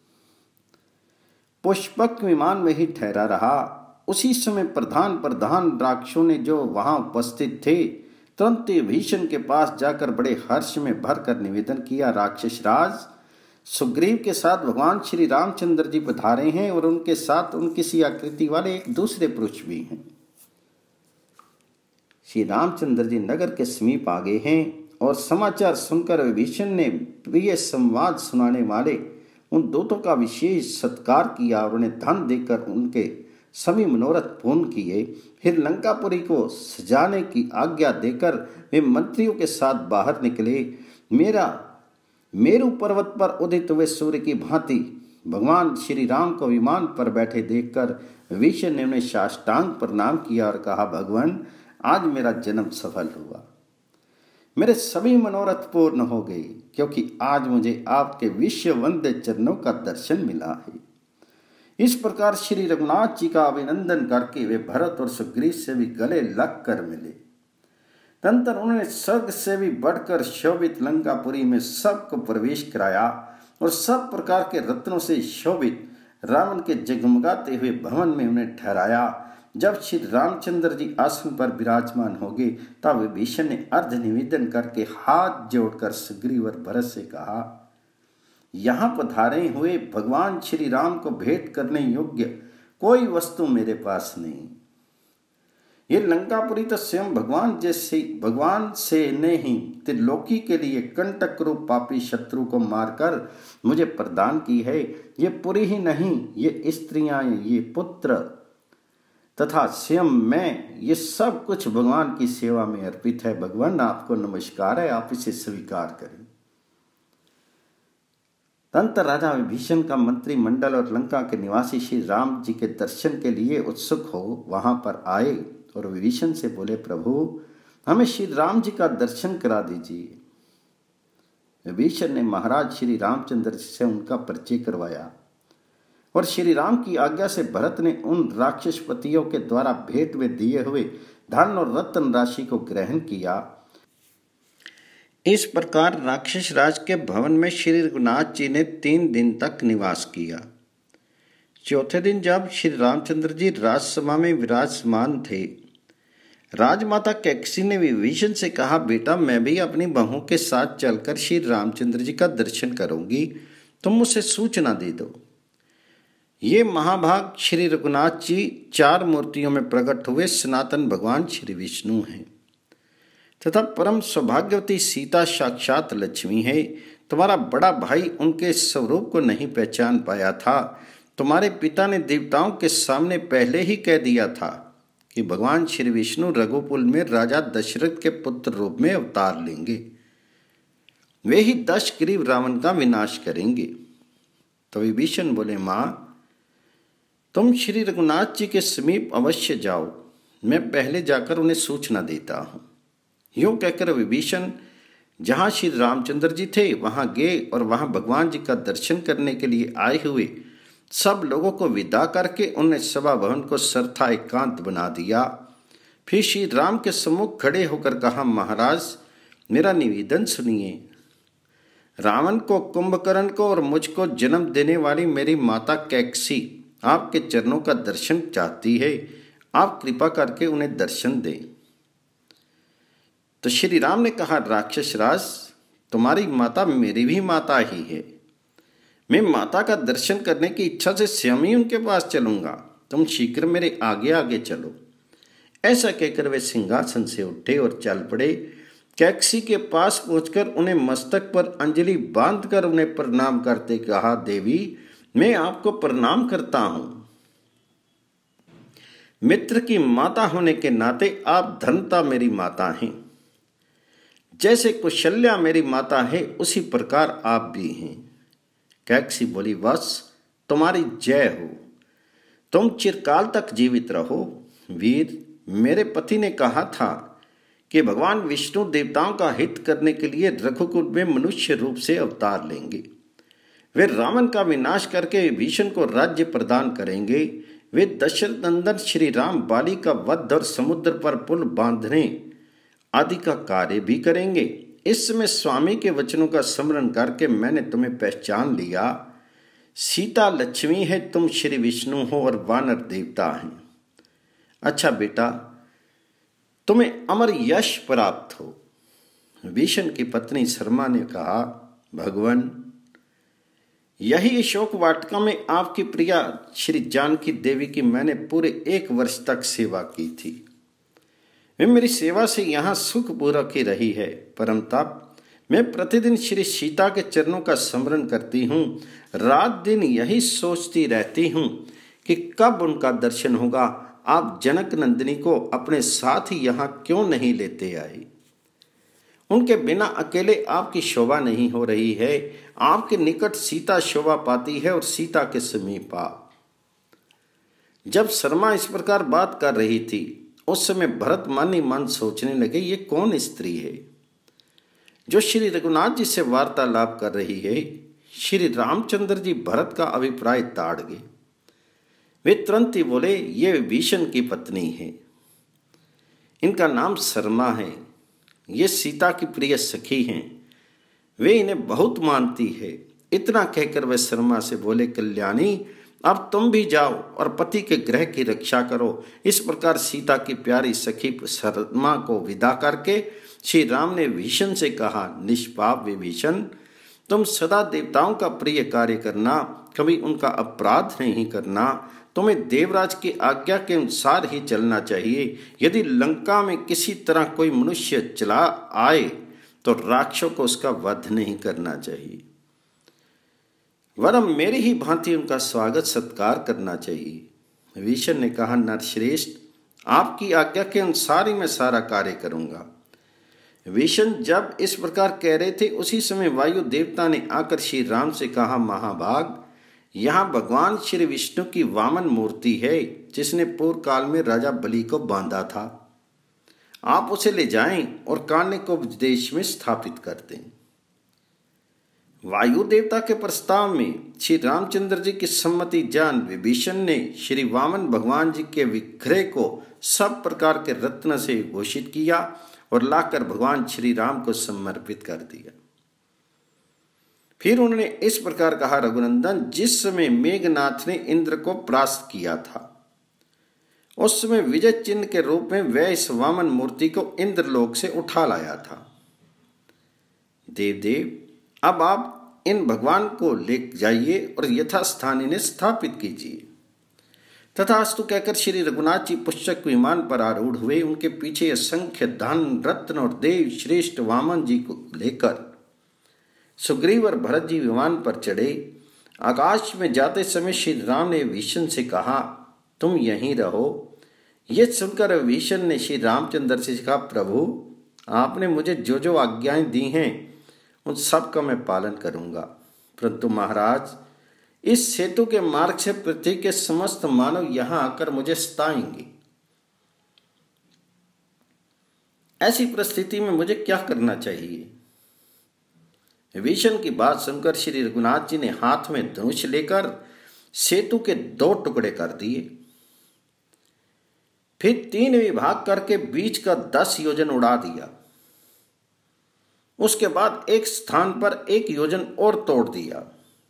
पुष्पक विमान में ही ठहरा रहा। उसी समय प्रधान प्रधान राक्षसों ने जो वहां उपस्थित थे तुरंत भीषण के पास जाकर बड़े हर्ष में भरकर निवेदन किया, राक्षस राज, सुग्रीव के साथ भगवान श्री रामचंद्र जी पधारे हैं और उनके साथ उनकी सी आकृति वाले एक दूसरे पुरुष भी हैं। श्री रामचंद्र जी नगर के समीप आ गए हैं और समाचार सुनकर विभीषण ने प्रिय संवाद सुनाने वाले उन दूतों का विशेष सत्कार किया और उन्हें धन देकर उनके सभी मनोरथ पूर्ण किए। फिर लंकापुरी को सजाने की आज्ञा देकर वे मंत्रियों के साथ बाहर निकले। मेरा मेरु पर्वत पर उदित हुए सूर्य की भांति भगवान श्री राम को विमान पर बैठे देखकर विभीषण ने उन्हें साष्टांग प्रणाम किया और कहा, भगवान आज मेरा जन्म सफल हुआ, मेरे सभी मनोरथ पूर्ण हो गए, क्योंकि आज मुझे आपके विश्व वंद्य चरणों का दर्शन मिला है। इस प्रकार श्री रघुनाथ जी का अभिनंदन करके वे भरत और सुग्रीव से भी गले लग कर मिले। तदंतर उन्होंने स्वर्ग से भी बढ़कर शोभित लंकापुरी में सबको प्रवेश कराया और सब प्रकार के रत्नों से शोभित रावण के जगमगाते हुए भवन में उन्हें ठहराया। जब श्री रामचंद्र जी आसन पर विराजमान हो गए तब विभीषण ने अर्ध निवेदन करके हाथ जोड़कर सुग्रीव और भरत से कहा, यहाँ पधारे हुए भगवान श्री राम को भेंट करने योग्य कोई वस्तु मेरे पास नहीं। ये लंकापुरी तो स्वयं भगवान जैसे भगवान से नहीं त्रिलोकी के लिए कंटक रूप पापी शत्रु को मारकर मुझे प्रदान की है। ये पुरी ही नहीं, ये स्त्रियां, ये पुत्र तथा स्वयं मैं, ये सब कुछ भगवान की सेवा में अर्पित है। भगवान आपको नमस्कार है, आप इसे स्वीकार करें। तंत्र राजा विभीषण का मंत्रिमंडल और लंका के निवासी श्री राम जी के दर्शन के लिए उत्सुक हो वहां पर आए और विभीषण से बोले, प्रभु हमें श्री राम जी का दर्शन करा दीजिए। विभीषण ने महाराज श्री रामचंद्र जी से उनका परिचय करवाया और श्री राम की आज्ञा से भरत ने उन राक्षसपतियों के द्वारा भेंट में दिए हुए धन और रत्न राशि को ग्रहण किया। इस प्रकार राक्षस राज के भवन में श्री रघुनाथ जी ने तीन दिन तक निवास किया। चौथे दिन जब श्री रामचंद्र जी राजसभा में विराजमान थे, राजमाता कैकसी ने विभीषण से कहा, बेटा मैं भी अपनी बहू के साथ चलकर श्री रामचंद्र जी का दर्शन करूंगी, तुम मुझसे सूचना दे दो। ये महाभाग श्री रघुनाथ जी चार मूर्तियों में प्रकट हुए सनातन भगवान श्री विष्णु हैं तथा परम सौभाग्यवती सीता साक्षात लक्ष्मी है। तुम्हारा बड़ा भाई उनके स्वरूप को नहीं पहचान पाया था। तुम्हारे पिता ने देवताओं के सामने पहले ही कह दिया था कि भगवान श्री विष्णु रघुकुल में राजा दशरथ के पुत्र रूप में अवतार लेंगे, वे ही दश ग्रीव रावण का विनाश करेंगे। तो विभीषण बोले, माँ तुम श्री रघुनाथ जी के समीप अवश्य जाओ, मैं पहले जाकर उन्हें सूचना देता हूँ। यूं कहकर विभीषण जहाँ श्री रामचंद्र जी थे वहां गए और वहां भगवान जी का दर्शन करने के लिए आए हुए सब लोगों को विदा करके उन्हें सभा भवन को सरथा एकांत बना दिया। फिर श्री राम के सम्मुख खड़े होकर कहा, महाराज मेरा निवेदन सुनिए। रावण को, कुंभकर्ण को और मुझको जन्म देने वाली मेरी माता कैकसी आपके चरणों का दर्शन चाहती है, आप कृपा करके उन्हें दर्शन दें। तो श्री राम ने कहा, राक्षस राज तुम्हारी माता मेरी भी माता ही है, मैं माता का दर्शन करने की इच्छा से स्वयं ही उनके पास चलूंगा, तुम शीघ्र मेरे आगे आगे चलो। ऐसा कहकर वे सिंहासन से उठे और चल पड़े। कैकसी के पास पहुंचकर उन्हें मस्तक पर अंजलि बांधकर उन्हें प्रणाम करते कहा, देवी मैं आपको प्रणाम करता हूं। मित्र की माता होने के नाते आप धर्मता मेरी माता हैं। जैसे कुशल्या मेरी माता है उसी प्रकार आप भी हैं। कैकसी बोली, बस तुम्हारी जय हो, तुम चिरकाल तक जीवित रहो। वीर, मेरे पति ने कहा था कि भगवान विष्णु देवताओं का हित करने के लिए रघुकुल में मनुष्य रूप से अवतार लेंगे। वे रावण का विनाश करके विभीषण को राज्य प्रदान करेंगे। वे दशरथ नंदन श्री राम बाली का वध और समुद्र पर पुल बांधने आदि का कार्य भी करेंगे। इस समय स्वामी के वचनों का स्मरण करके मैंने तुम्हें पहचान लिया। सीता लक्ष्मी है, तुम श्री विष्णु हो और वानर देवता हैं। अच्छा बेटा, तुम्हें अमर यश प्राप्त हो। विभीषण की पत्नी शर्मा ने कहा, भगवान, यही शोक वाटिका में आपकी प्रिया श्री जानकी देवी की मैंने पूरे एक वर्ष तक सेवा की थी। वे मेरी सेवा से यहाँ सुखपूर्वक ही रही है। परंतप मैं प्रतिदिन श्री सीता के चरणों का स्मरण करती हूँ। रात दिन यही सोचती रहती हूँ कि कब उनका दर्शन होगा। आप जनक नंदिनी को अपने साथ ही यहाँ क्यों नहीं लेते आए? उनके बिना अकेले आपकी शोभा नहीं हो रही है। आपके निकट सीता शोभा पाती है और सीता के समीप आप। जब शर्मा इस प्रकार बात कर रही थी, उस समय भरत मन ही मन सोचने लगे, ये कौन स्त्री है जो श्री रघुनाथ जी से वार्तालाप कर रही है? श्री रामचंद्र जी भरत का अभिप्राय ताड़ गए। वे तुरंत ही बोले, ये विभीषण की पत्नी है, इनका नाम शर्मा है, ये सीता की प्रिय सखी हैं, वे इन्हें बहुत मानती है। इतना कहकर वे शर्मा से बोले, कल्याणी, अब तुम भी जाओ और पति के ग्रह की रक्षा करो। इस प्रकार सीता की प्यारी सखी शर्मा को विदा करके श्री राम ने विभीषण से कहा, निष्पाप विभीषण, तुम सदा देवताओं का प्रिय कार्य करना, कभी उनका अपराध नहीं करना। तुम्हें देवराज की आज्ञा के अनुसार ही चलना चाहिए। यदि लंका में किसी तरह कोई मनुष्य चला आए तो राक्षसों को उसका वध नहीं करना चाहिए, वरम मेरी ही भांति उनका स्वागत सत्कार करना चाहिए। विभीषण ने कहा, नरश्रेष्ठ, आपकी आज्ञा के अनुसार ही मैं सारा कार्य करूंगा। विभीषण जब इस प्रकार कह रहे थे, उसी समय वायु देवता ने आकर श्री राम से कहा, महाभाग, यहाँ भगवान श्री विष्णु की वामन मूर्ति है, जिसने पूर्व काल में राजा बलि को बांधा था। आप उसे ले जाएं और कान्य को देश में स्थापित कर दें। वायु देवता के प्रस्ताव में श्री रामचंद्र जी की सम्मति जान विभीषण ने श्री वामन भगवान जी के विग्रह को सब प्रकार के रत्न से घोषित किया और लाकर भगवान श्री राम को समर्पित कर दिया। फिर उन्होंने इस प्रकार कहा, रघुनंदन, जिस समय मेघनाथ ने इंद्र को परास्त किया था, उस समय विजय चिन्ह के रूप में वह इस वामन मूर्ति को इंद्रलोक से उठा लाया था। देव देव, अब आप इन भगवान को ले जाइए और यथास्थान इन्हें स्थापित कीजिए। तथास्तु कहकर श्री रघुनाथ जी पुष्पक विमान पर आरूढ़ हुए। उनके पीछे असंख्य धन, रत्न और देव श्रेष्ठ वामन जी को लेकर सुग्रीव और भरत जी विमान पर चढ़े। आकाश में जाते समय श्री राम ने विभीषण से कहा, तुम यहीं रहो। यह सुनकर विभीषण ने श्री रामचंद्र से कहा, प्रभु, आपने मुझे जो जो आज्ञाएं दी हैं उन सब का मैं पालन करूंगा, परंतु महाराज, इस सेतु के मार्ग से पृथ्वी के समस्त मानव यहां आकर मुझे सताएंगे। ऐसी परिस्थिति में मुझे क्या करना चाहिए? विभीषण की बात सुनकर श्री रघुनाथ जी ने हाथ में धनुष लेकर सेतु के दो टुकड़े कर दिए। फिर तीन विभाग करके बीच का दस योजन उड़ा दिया। उसके बाद एक स्थान पर एक योजन और तोड़ दिया।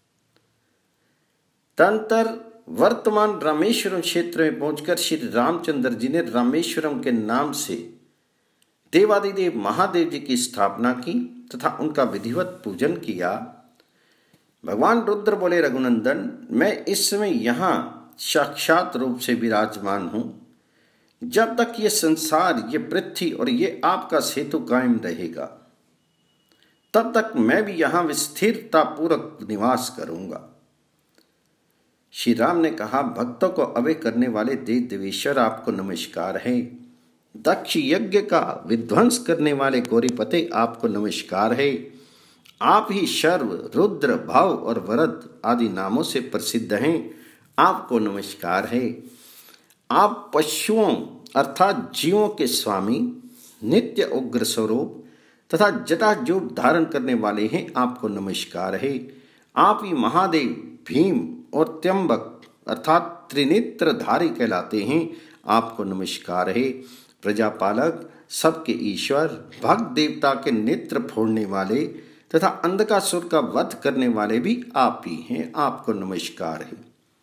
तदंतर वर्तमान रामेश्वरम क्षेत्र में पहुंचकर श्री रामचंद्र जी ने रामेश्वरम के नाम से देवादिदेव महादेव जी की स्थापना की तथा उनका विधिवत पूजन किया। भगवान रुद्र बोले, रघुनंदन, मैं इस समय यहाँ साक्षात रूप से विराजमान हूँ। जब तक ये संसार, ये पृथ्वी और ये आपका सेतु कायम रहेगा, तब तक मैं भी यहाँ विस्थिरता पूर्वक निवास करूंगा। श्री राम ने कहा, भक्तों को अभय करने वाले देव देवेश्वर, आपको नमस्कार है। दक्ष यज्ञ का विध्वंस करने वाले गौरीपते, आपको नमस्कार है। आप ही शर्व, रुद्र, भव और वरद आदि नामों से प्रसिद्ध हैं। आपको नमस्कार है। आप पशुओं अर्थात जीवों के स्वामी, नित्य उग्र स्वरूप तथा जटाजूट धारण करने वाले हैं। आपको नमस्कार है। आप ही महादेव, भीम और त्र्यंबक अर्थात त्रिनेत्रधारी कहलाते हैं। आपको नमस्कार है। प्रजापालक, सबके ईश्वर, भक्त देवता के नेत्र फोड़ने वाले तथा अंधकासुर का वध करने वाले भी आप ही हैं। आपको नमस्कार है।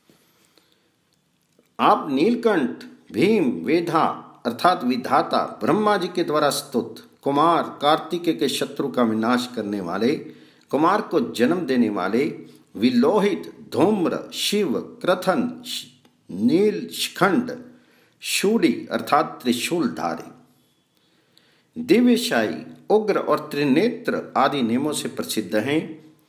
आप नीलकंठ, भीम, वेधा अर्थात विधाता, ब्रह्मा जी के द्वारा स्तुत, कुमार, कार्तिकेय के शत्रु का विनाश करने वाले, कुमार को जन्म देने वाले, विलोहित, धूम्र, शिव, क्रथन, नील शिखंड, शूली अर्थात त्रिशूलधारी, दिव्यशाही, उग्र और त्रिनेत्र आदि नेमों से प्रसिद्ध हैं।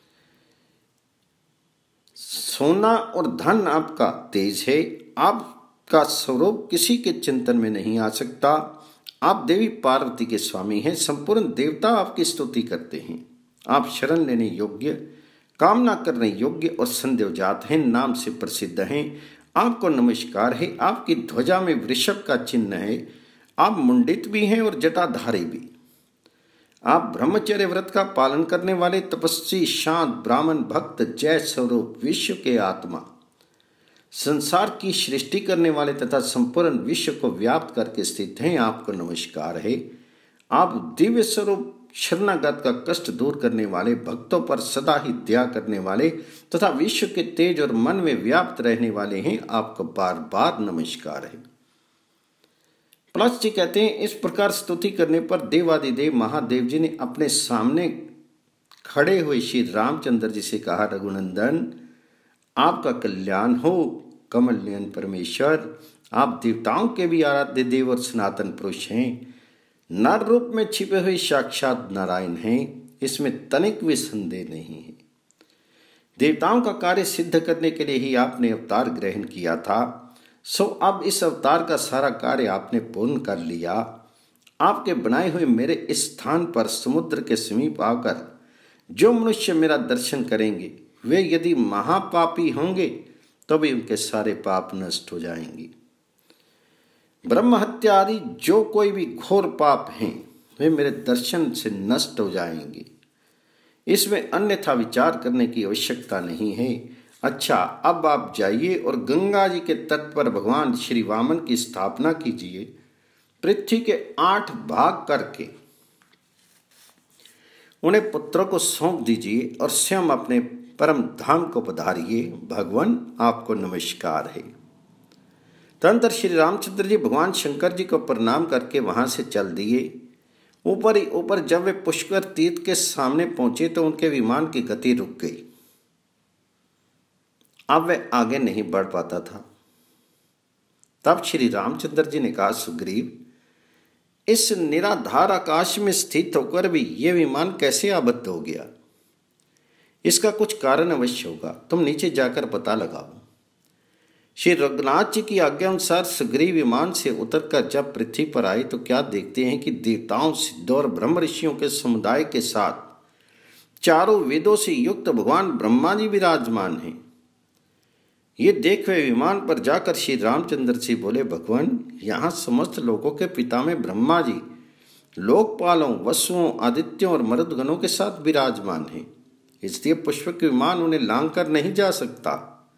सोना और धन आपका तेज है। आपका स्वरूप किसी के चिंतन में नहीं आ सकता। आप देवी पार्वती के स्वामी हैं। संपूर्ण देवता आपकी स्तुति करते हैं। आप शरण लेने योग्य, कामना करने योग्य और संदेवजात हैं, नाम से प्रसिद्ध हैं। आपको नमस्कार है। आपकी ध्वजा में वृषभ का चिन्ह है। आप मुंडित भी हैं और जटाधारी भी। आप ब्रह्मचर्य व्रत का पालन करने वाले तपस्वी, शांत, ब्राह्मण, भक्त, जय स्वरूप, विश्व के आत्मा, संसार की सृष्टि करने वाले तथा संपूर्ण विश्व को व्याप्त करके स्थित हैं। आपको नमस्कार है। आप दिव्य स्वरूप, शरणागत का कष्ट दूर करने वाले, भक्तों पर सदा ही दया करने वाले तथा विश्व के तेज और मन में व्याप्त रहने वाले हैं। आपको बार बार नमस्कार है। प्लस जी कहते हैं, इस प्रकार स्तुति करने पर देवादिदेव महादेव जी ने अपने सामने खड़े हुए श्री रामचंद्र जी से कहा, रघुनंदन, आपका कल्याण हो। कमल नयन परमेश्वर, आप देवताओं के भी आराध्य देव और सनातन पुरुष हैं। नर रूप में छिपे हुए साक्षात नारायण हैं। इसमें तनिक भी संदेह नहीं है। देवताओं का कार्य सिद्ध करने के लिए ही आपने अवतार ग्रहण किया था। सो अब इस अवतार का सारा कार्य आपने पूर्ण कर लिया। आपके बनाए हुए मेरे इस स्थान पर समुद्र के समीप आकर जो मनुष्य मेरा दर्शन करेंगे, वे यदि महापापी होंगे तो भी उनके सारे पाप नष्ट हो जाएंगे। ब्रह्म हत्या आदि जो कोई भी घोर पाप हैं, वे मेरे दर्शन से नष्ट हो जाएंगे। इसमें अन्यथा विचार करने की आवश्यकता नहीं है। अच्छा, अब आप जाइए और गंगा जी के तट पर भगवान श्री वामन की स्थापना कीजिए। पृथ्वी के आठ भाग करके उन्हें पुत्रों को सौंप दीजिए और स्वयं अपने परम धाम को पधारिए। भगवान, आपको नमस्कार है। तदनंतर श्री रामचंद्र जी भगवान शंकर जी को प्रणाम करके वहां से चल दिए। ऊपर ही ऊपर जब वे पुष्कर तीर्थ के सामने पहुंचे तो उनके विमान की गति रुक गई। अब वह आगे नहीं बढ़ पाता था। तब श्री रामचंद्र जी ने कहा, सुग्रीव, इस निराधार आकाश में स्थित होकर भी यह विमान कैसे आबद्ध हो गया? इसका कुछ कारण अवश्य होगा। तुम नीचे जाकर पता लगाओ। श्री रघुनाथ जी की आज्ञा अनुसार सुग्रीव विमान से उतरकर जब पृथ्वी पर आए तो क्या देखते हैं कि देवताओं, सिद्धों और ब्रह्म ऋषियों के समुदाय के साथ चारों वेदों से युक्त भगवान ब्रह्मा जी विराजमान हैं। ये देख वे विमान पर जाकर श्री रामचंद्र से बोले, भगवान, यहाँ समस्त लोगों के पिता में ब्रह्मा जी लोकपालों, वसुओं, आदित्यों और मरुदगणों के साथ विराजमान हैं, इसलिए पुष्पक विमान उन्हें लांग कर नहीं जा सकता।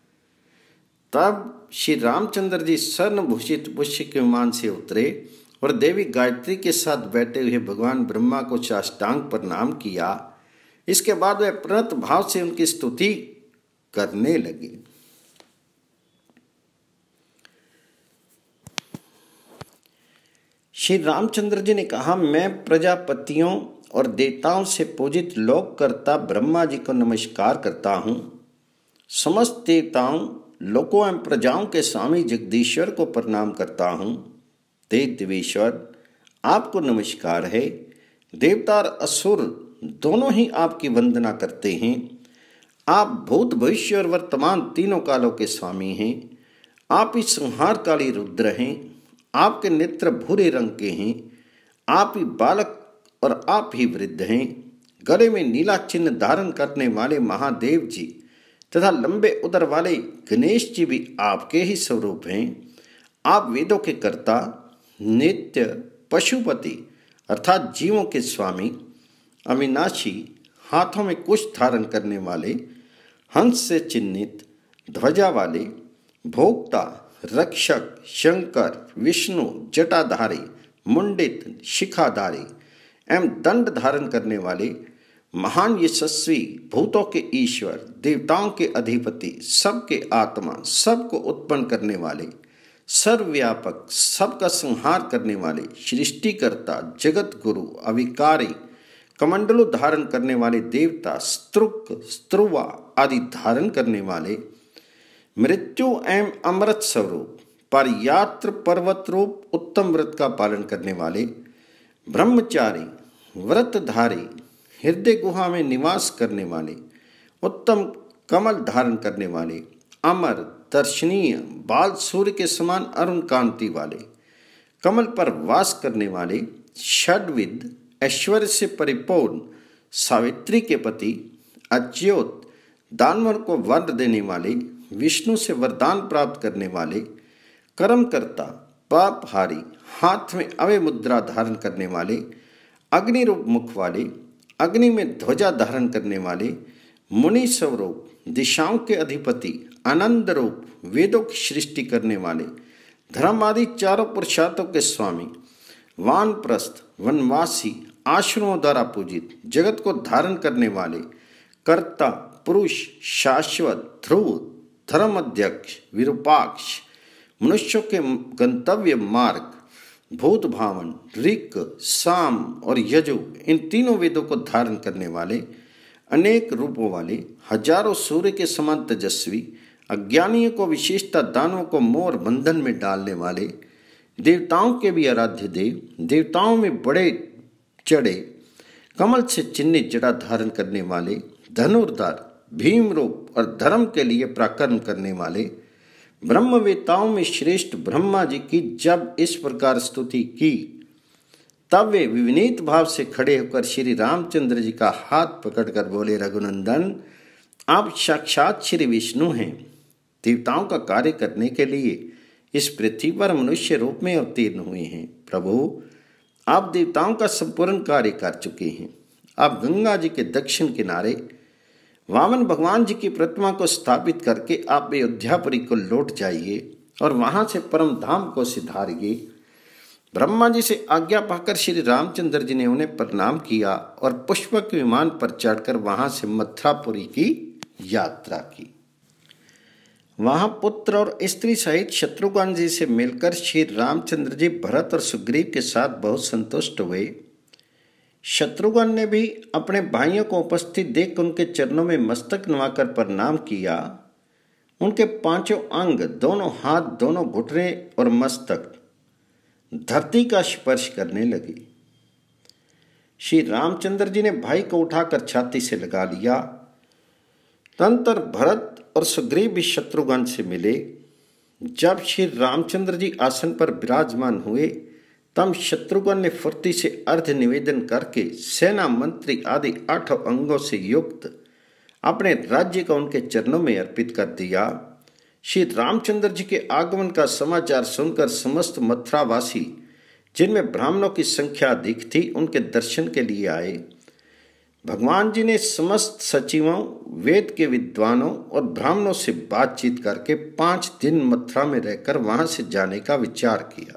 तब श्री रामचंद्र जी स्वर्णभूषित पुष्पक विमान से उतरे और देवी गायत्री के साथ बैठे हुए भगवान ब्रह्मा को साष्टांग प्रणाम किया। इसके बाद वे प्रणत भाव से उनकी स्तुति करने लगे। श्री रामचंद्र जी ने कहा, मैं प्रजापतियों और देवताओं से पूजित लोककर्ता ब्रह्मा जी को नमस्कार करता हूँ। समस्त देवताओं, लोकों एवं प्रजाओं के स्वामी जगदीश्वर को प्रणाम करता हूँ। देव देवेश्वर, आपको नमस्कार है। देवता और असुर दोनों ही आपकी वंदना करते हैं। आप भूत, भविष्य और वर्तमान तीनों कालों के स्वामी हैं। आप ही संहारकाली रुद्र हैं। आपके नेत्र भूरे रंग के हैं। आप ही बालक और आप ही वृद्ध हैं। गले में नीला चिन्ह धारण करने वाले महादेव जी तथा लंबे उदर वाले गणेश जी भी आपके ही स्वरूप हैं। आप वेदों के कर्ता, नित्य पशुपति अर्थात जीवों के स्वामी, अविनाशी, हाथों में कुश धारण करने वाले, हंस से चिन्हित ध्वजा वाले, भोक्ता, रक्षक, शंकर, विष्णु, जटाधारी, मुंडित, शिखाधारी एवं दंड धारण करने वाले, महान यशस्वी, भूतों के ईश्वर, देवताओं के अधिपति, सबके आत्मा, सबको उत्पन्न करने वाले, सर्वव्यापक, सबका संहार करने वाले, सृष्टिकर्ता, जगत गुरु, अविकारी, कमंडलु धारण करने वाले देवता, स्त्रुक, स्त्रुवा आदि धारण करने वाले, मृत्यु एवं अमृत स्वरूप, परयात्र पर्वत रूप उत्तम व्रत का पालन करने वाले, ब्रह्मचारी, व्रतधारी, हृदय गुहा में निवास करने वाले, उत्तम कमल धारण करने वाले, अमर, दर्शनीय, बाल सूर्य के समान अरुण कांति वाले, कमल पर वास करने वाले, षड्विद, ऐश्वर्य से परिपूर्ण, सावित्री के पति, अच्युत, दानवर को वर देने वाले, विष्णु से वरदान प्राप्त करने वाले, कर्मकर्ता, पापहारी, हाथ में अभय मुद्रा धारण करने वाले, अग्नि रूप मुख वाले, अग्नि में ध्वजा धारण करने वाले, मुनि स्वरूप, दिशाओं के अधिपति, आनंद रूप, वेदों की सृष्टि करने वाले, धर्म आदि चारों पुरुषार्थों के स्वामी, वानप्रस्थ, वनवासी, आश्रमों द्वारा पूजित, जगत को धारण करने वाले, कर्ता, पुरुष, शाश्वत, ध्रुव, धर्म अध्यक्ष, विरूपाक्ष, मनुष्यों के गंतव्य मार्ग, भूत भावन, ऋक, साम और यजु इन तीनों वेदों को धारण करने वाले, अनेक रूपों वाले, हजारों सूर्य के समान तेजस्वी, अज्ञानियों को विशेषता, दानवों को मोर बंधन में डालने वाले, देवताओं के भी आराध्य देव, देवताओं में बड़े चढ़े, कमल से चिन्हित जड़ा धारण करने वाले, धनुर्धर, भीम रूप और धर्म के लिए पराक्रम करने वाले, ब्रह्मवेताओं में श्रेष्ठ ब्रह्मा जी की जब इस प्रकार स्तुति की तब वे विनीत भाव से खड़े होकर श्री रामचंद्र जी का हाथ पकड़कर बोले, रघुनंदन, आप साक्षात श्री विष्णु हैं। देवताओं का कार्य करने के लिए इस पृथ्वी पर मनुष्य रूप में अवतीर्ण हुए हैं। प्रभु, आप देवताओं का संपूर्ण कार्य कर चुके हैं। आप गंगा जी के दक्षिण किनारे वामन भगवान जी की प्रतिमा को स्थापित करके आप अयोध्यापुरी को लौट जाइए और वहां से परम धाम को सिधारिए। ब्रह्मा जी से आज्ञा पाकर श्री रामचंद्र जी ने उन्हें प्रणाम किया और पुष्पक विमान पर चढ़कर वहां से मथुरापुरी की यात्रा की। वहां पुत्र और स्त्री सहित शत्रुघ्न जी से मिलकर श्री रामचंद्र जी भरत और सुग्रीव के साथ बहुत संतुष्ट हुए। शत्रुघ्न ने भी अपने भाइयों को उपस्थित देख उनके चरणों में मस्तक नवाकर प्रणाम किया। उनके पांचों अंग, दोनों हाथ, दोनों घुटने और मस्तक धरती का स्पर्श करने लगे। श्री रामचंद्र जी ने भाई को उठाकर छाती से लगा लिया। तदंतर भरत और सुग्रीव भी शत्रुघ्न से मिले। जब श्री रामचंद्र जी आसन पर विराजमान हुए तब शत्रुघ्न ने फुर्ती से अर्घ्य निवेदन करके सेना मंत्री आदि आठ अंगों से युक्त अपने राज्य को उनके चरणों में अर्पित कर दिया। श्री रामचंद्र जी के आगमन का समाचार सुनकर समस्त मथुरावासी, जिनमें ब्राह्मणों की संख्या अधिक थी, उनके दर्शन के लिए आए। भगवान जी ने समस्त सचिवों, वेद के विद्वानों और ब्राह्मणों से बातचीत करके पांच दिन मथुरा में रहकर वहां से जाने का विचार किया।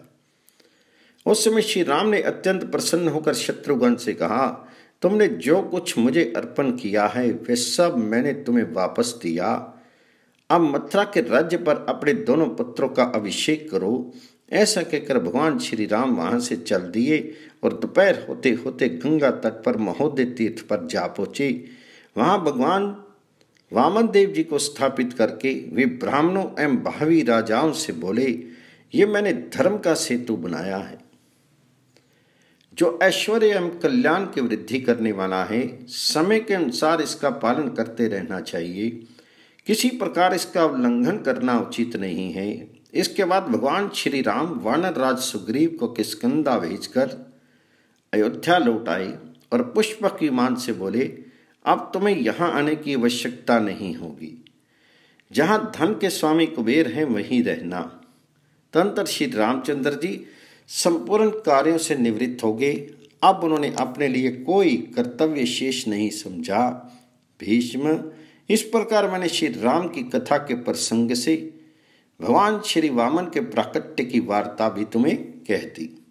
उस समय श्री राम ने अत्यंत प्रसन्न होकर शत्रुघ्न से कहा, तुमने जो कुछ मुझे अर्पण किया है वे सब मैंने तुम्हें वापस दिया। अब मथुरा के राज्य पर अपने दोनों पुत्रों का अभिषेक करो। ऐसा कहकर भगवान श्री राम वहां से चल दिए और दोपहर होते होते गंगा तट पर महोदय तीर्थ पर जा पहुंचे। वहां भगवान वामन देव जी को स्थापित करके वे ब्राह्मणों एवं भावी राजाओं से बोले, ये मैंने धर्म का सेतु बनाया है जो ऐश्वर्य एवं कल्याण की वृद्धि करने वाला है। समय के अनुसार इसका पालन करते रहना चाहिए, किसी प्रकार इसका उल्लंघन करना उचित नहीं है। इसके बाद भगवान श्री राम वानर राज सुग्रीव को किष्किंधा भेजकर अयोध्या लौट आए और पुष्पक विमान से बोले, अब तुम्हें यहाँ आने की आवश्यकता नहीं होगी। जहाँ धन के स्वामी कुबेर हैं वहीं रहना। तदनंतर श्री रामचंद्र जी संपूर्ण कार्यों से निवृत्त हो गए। अब उन्होंने अपने लिए कोई कर्तव्य शेष नहीं समझा। भीष्म, इस प्रकार मैंने श्री राम की कथा के प्रसंग से भगवान श्री वामन के प्राकट्य की वार्ता भी तुम्हें कह दी।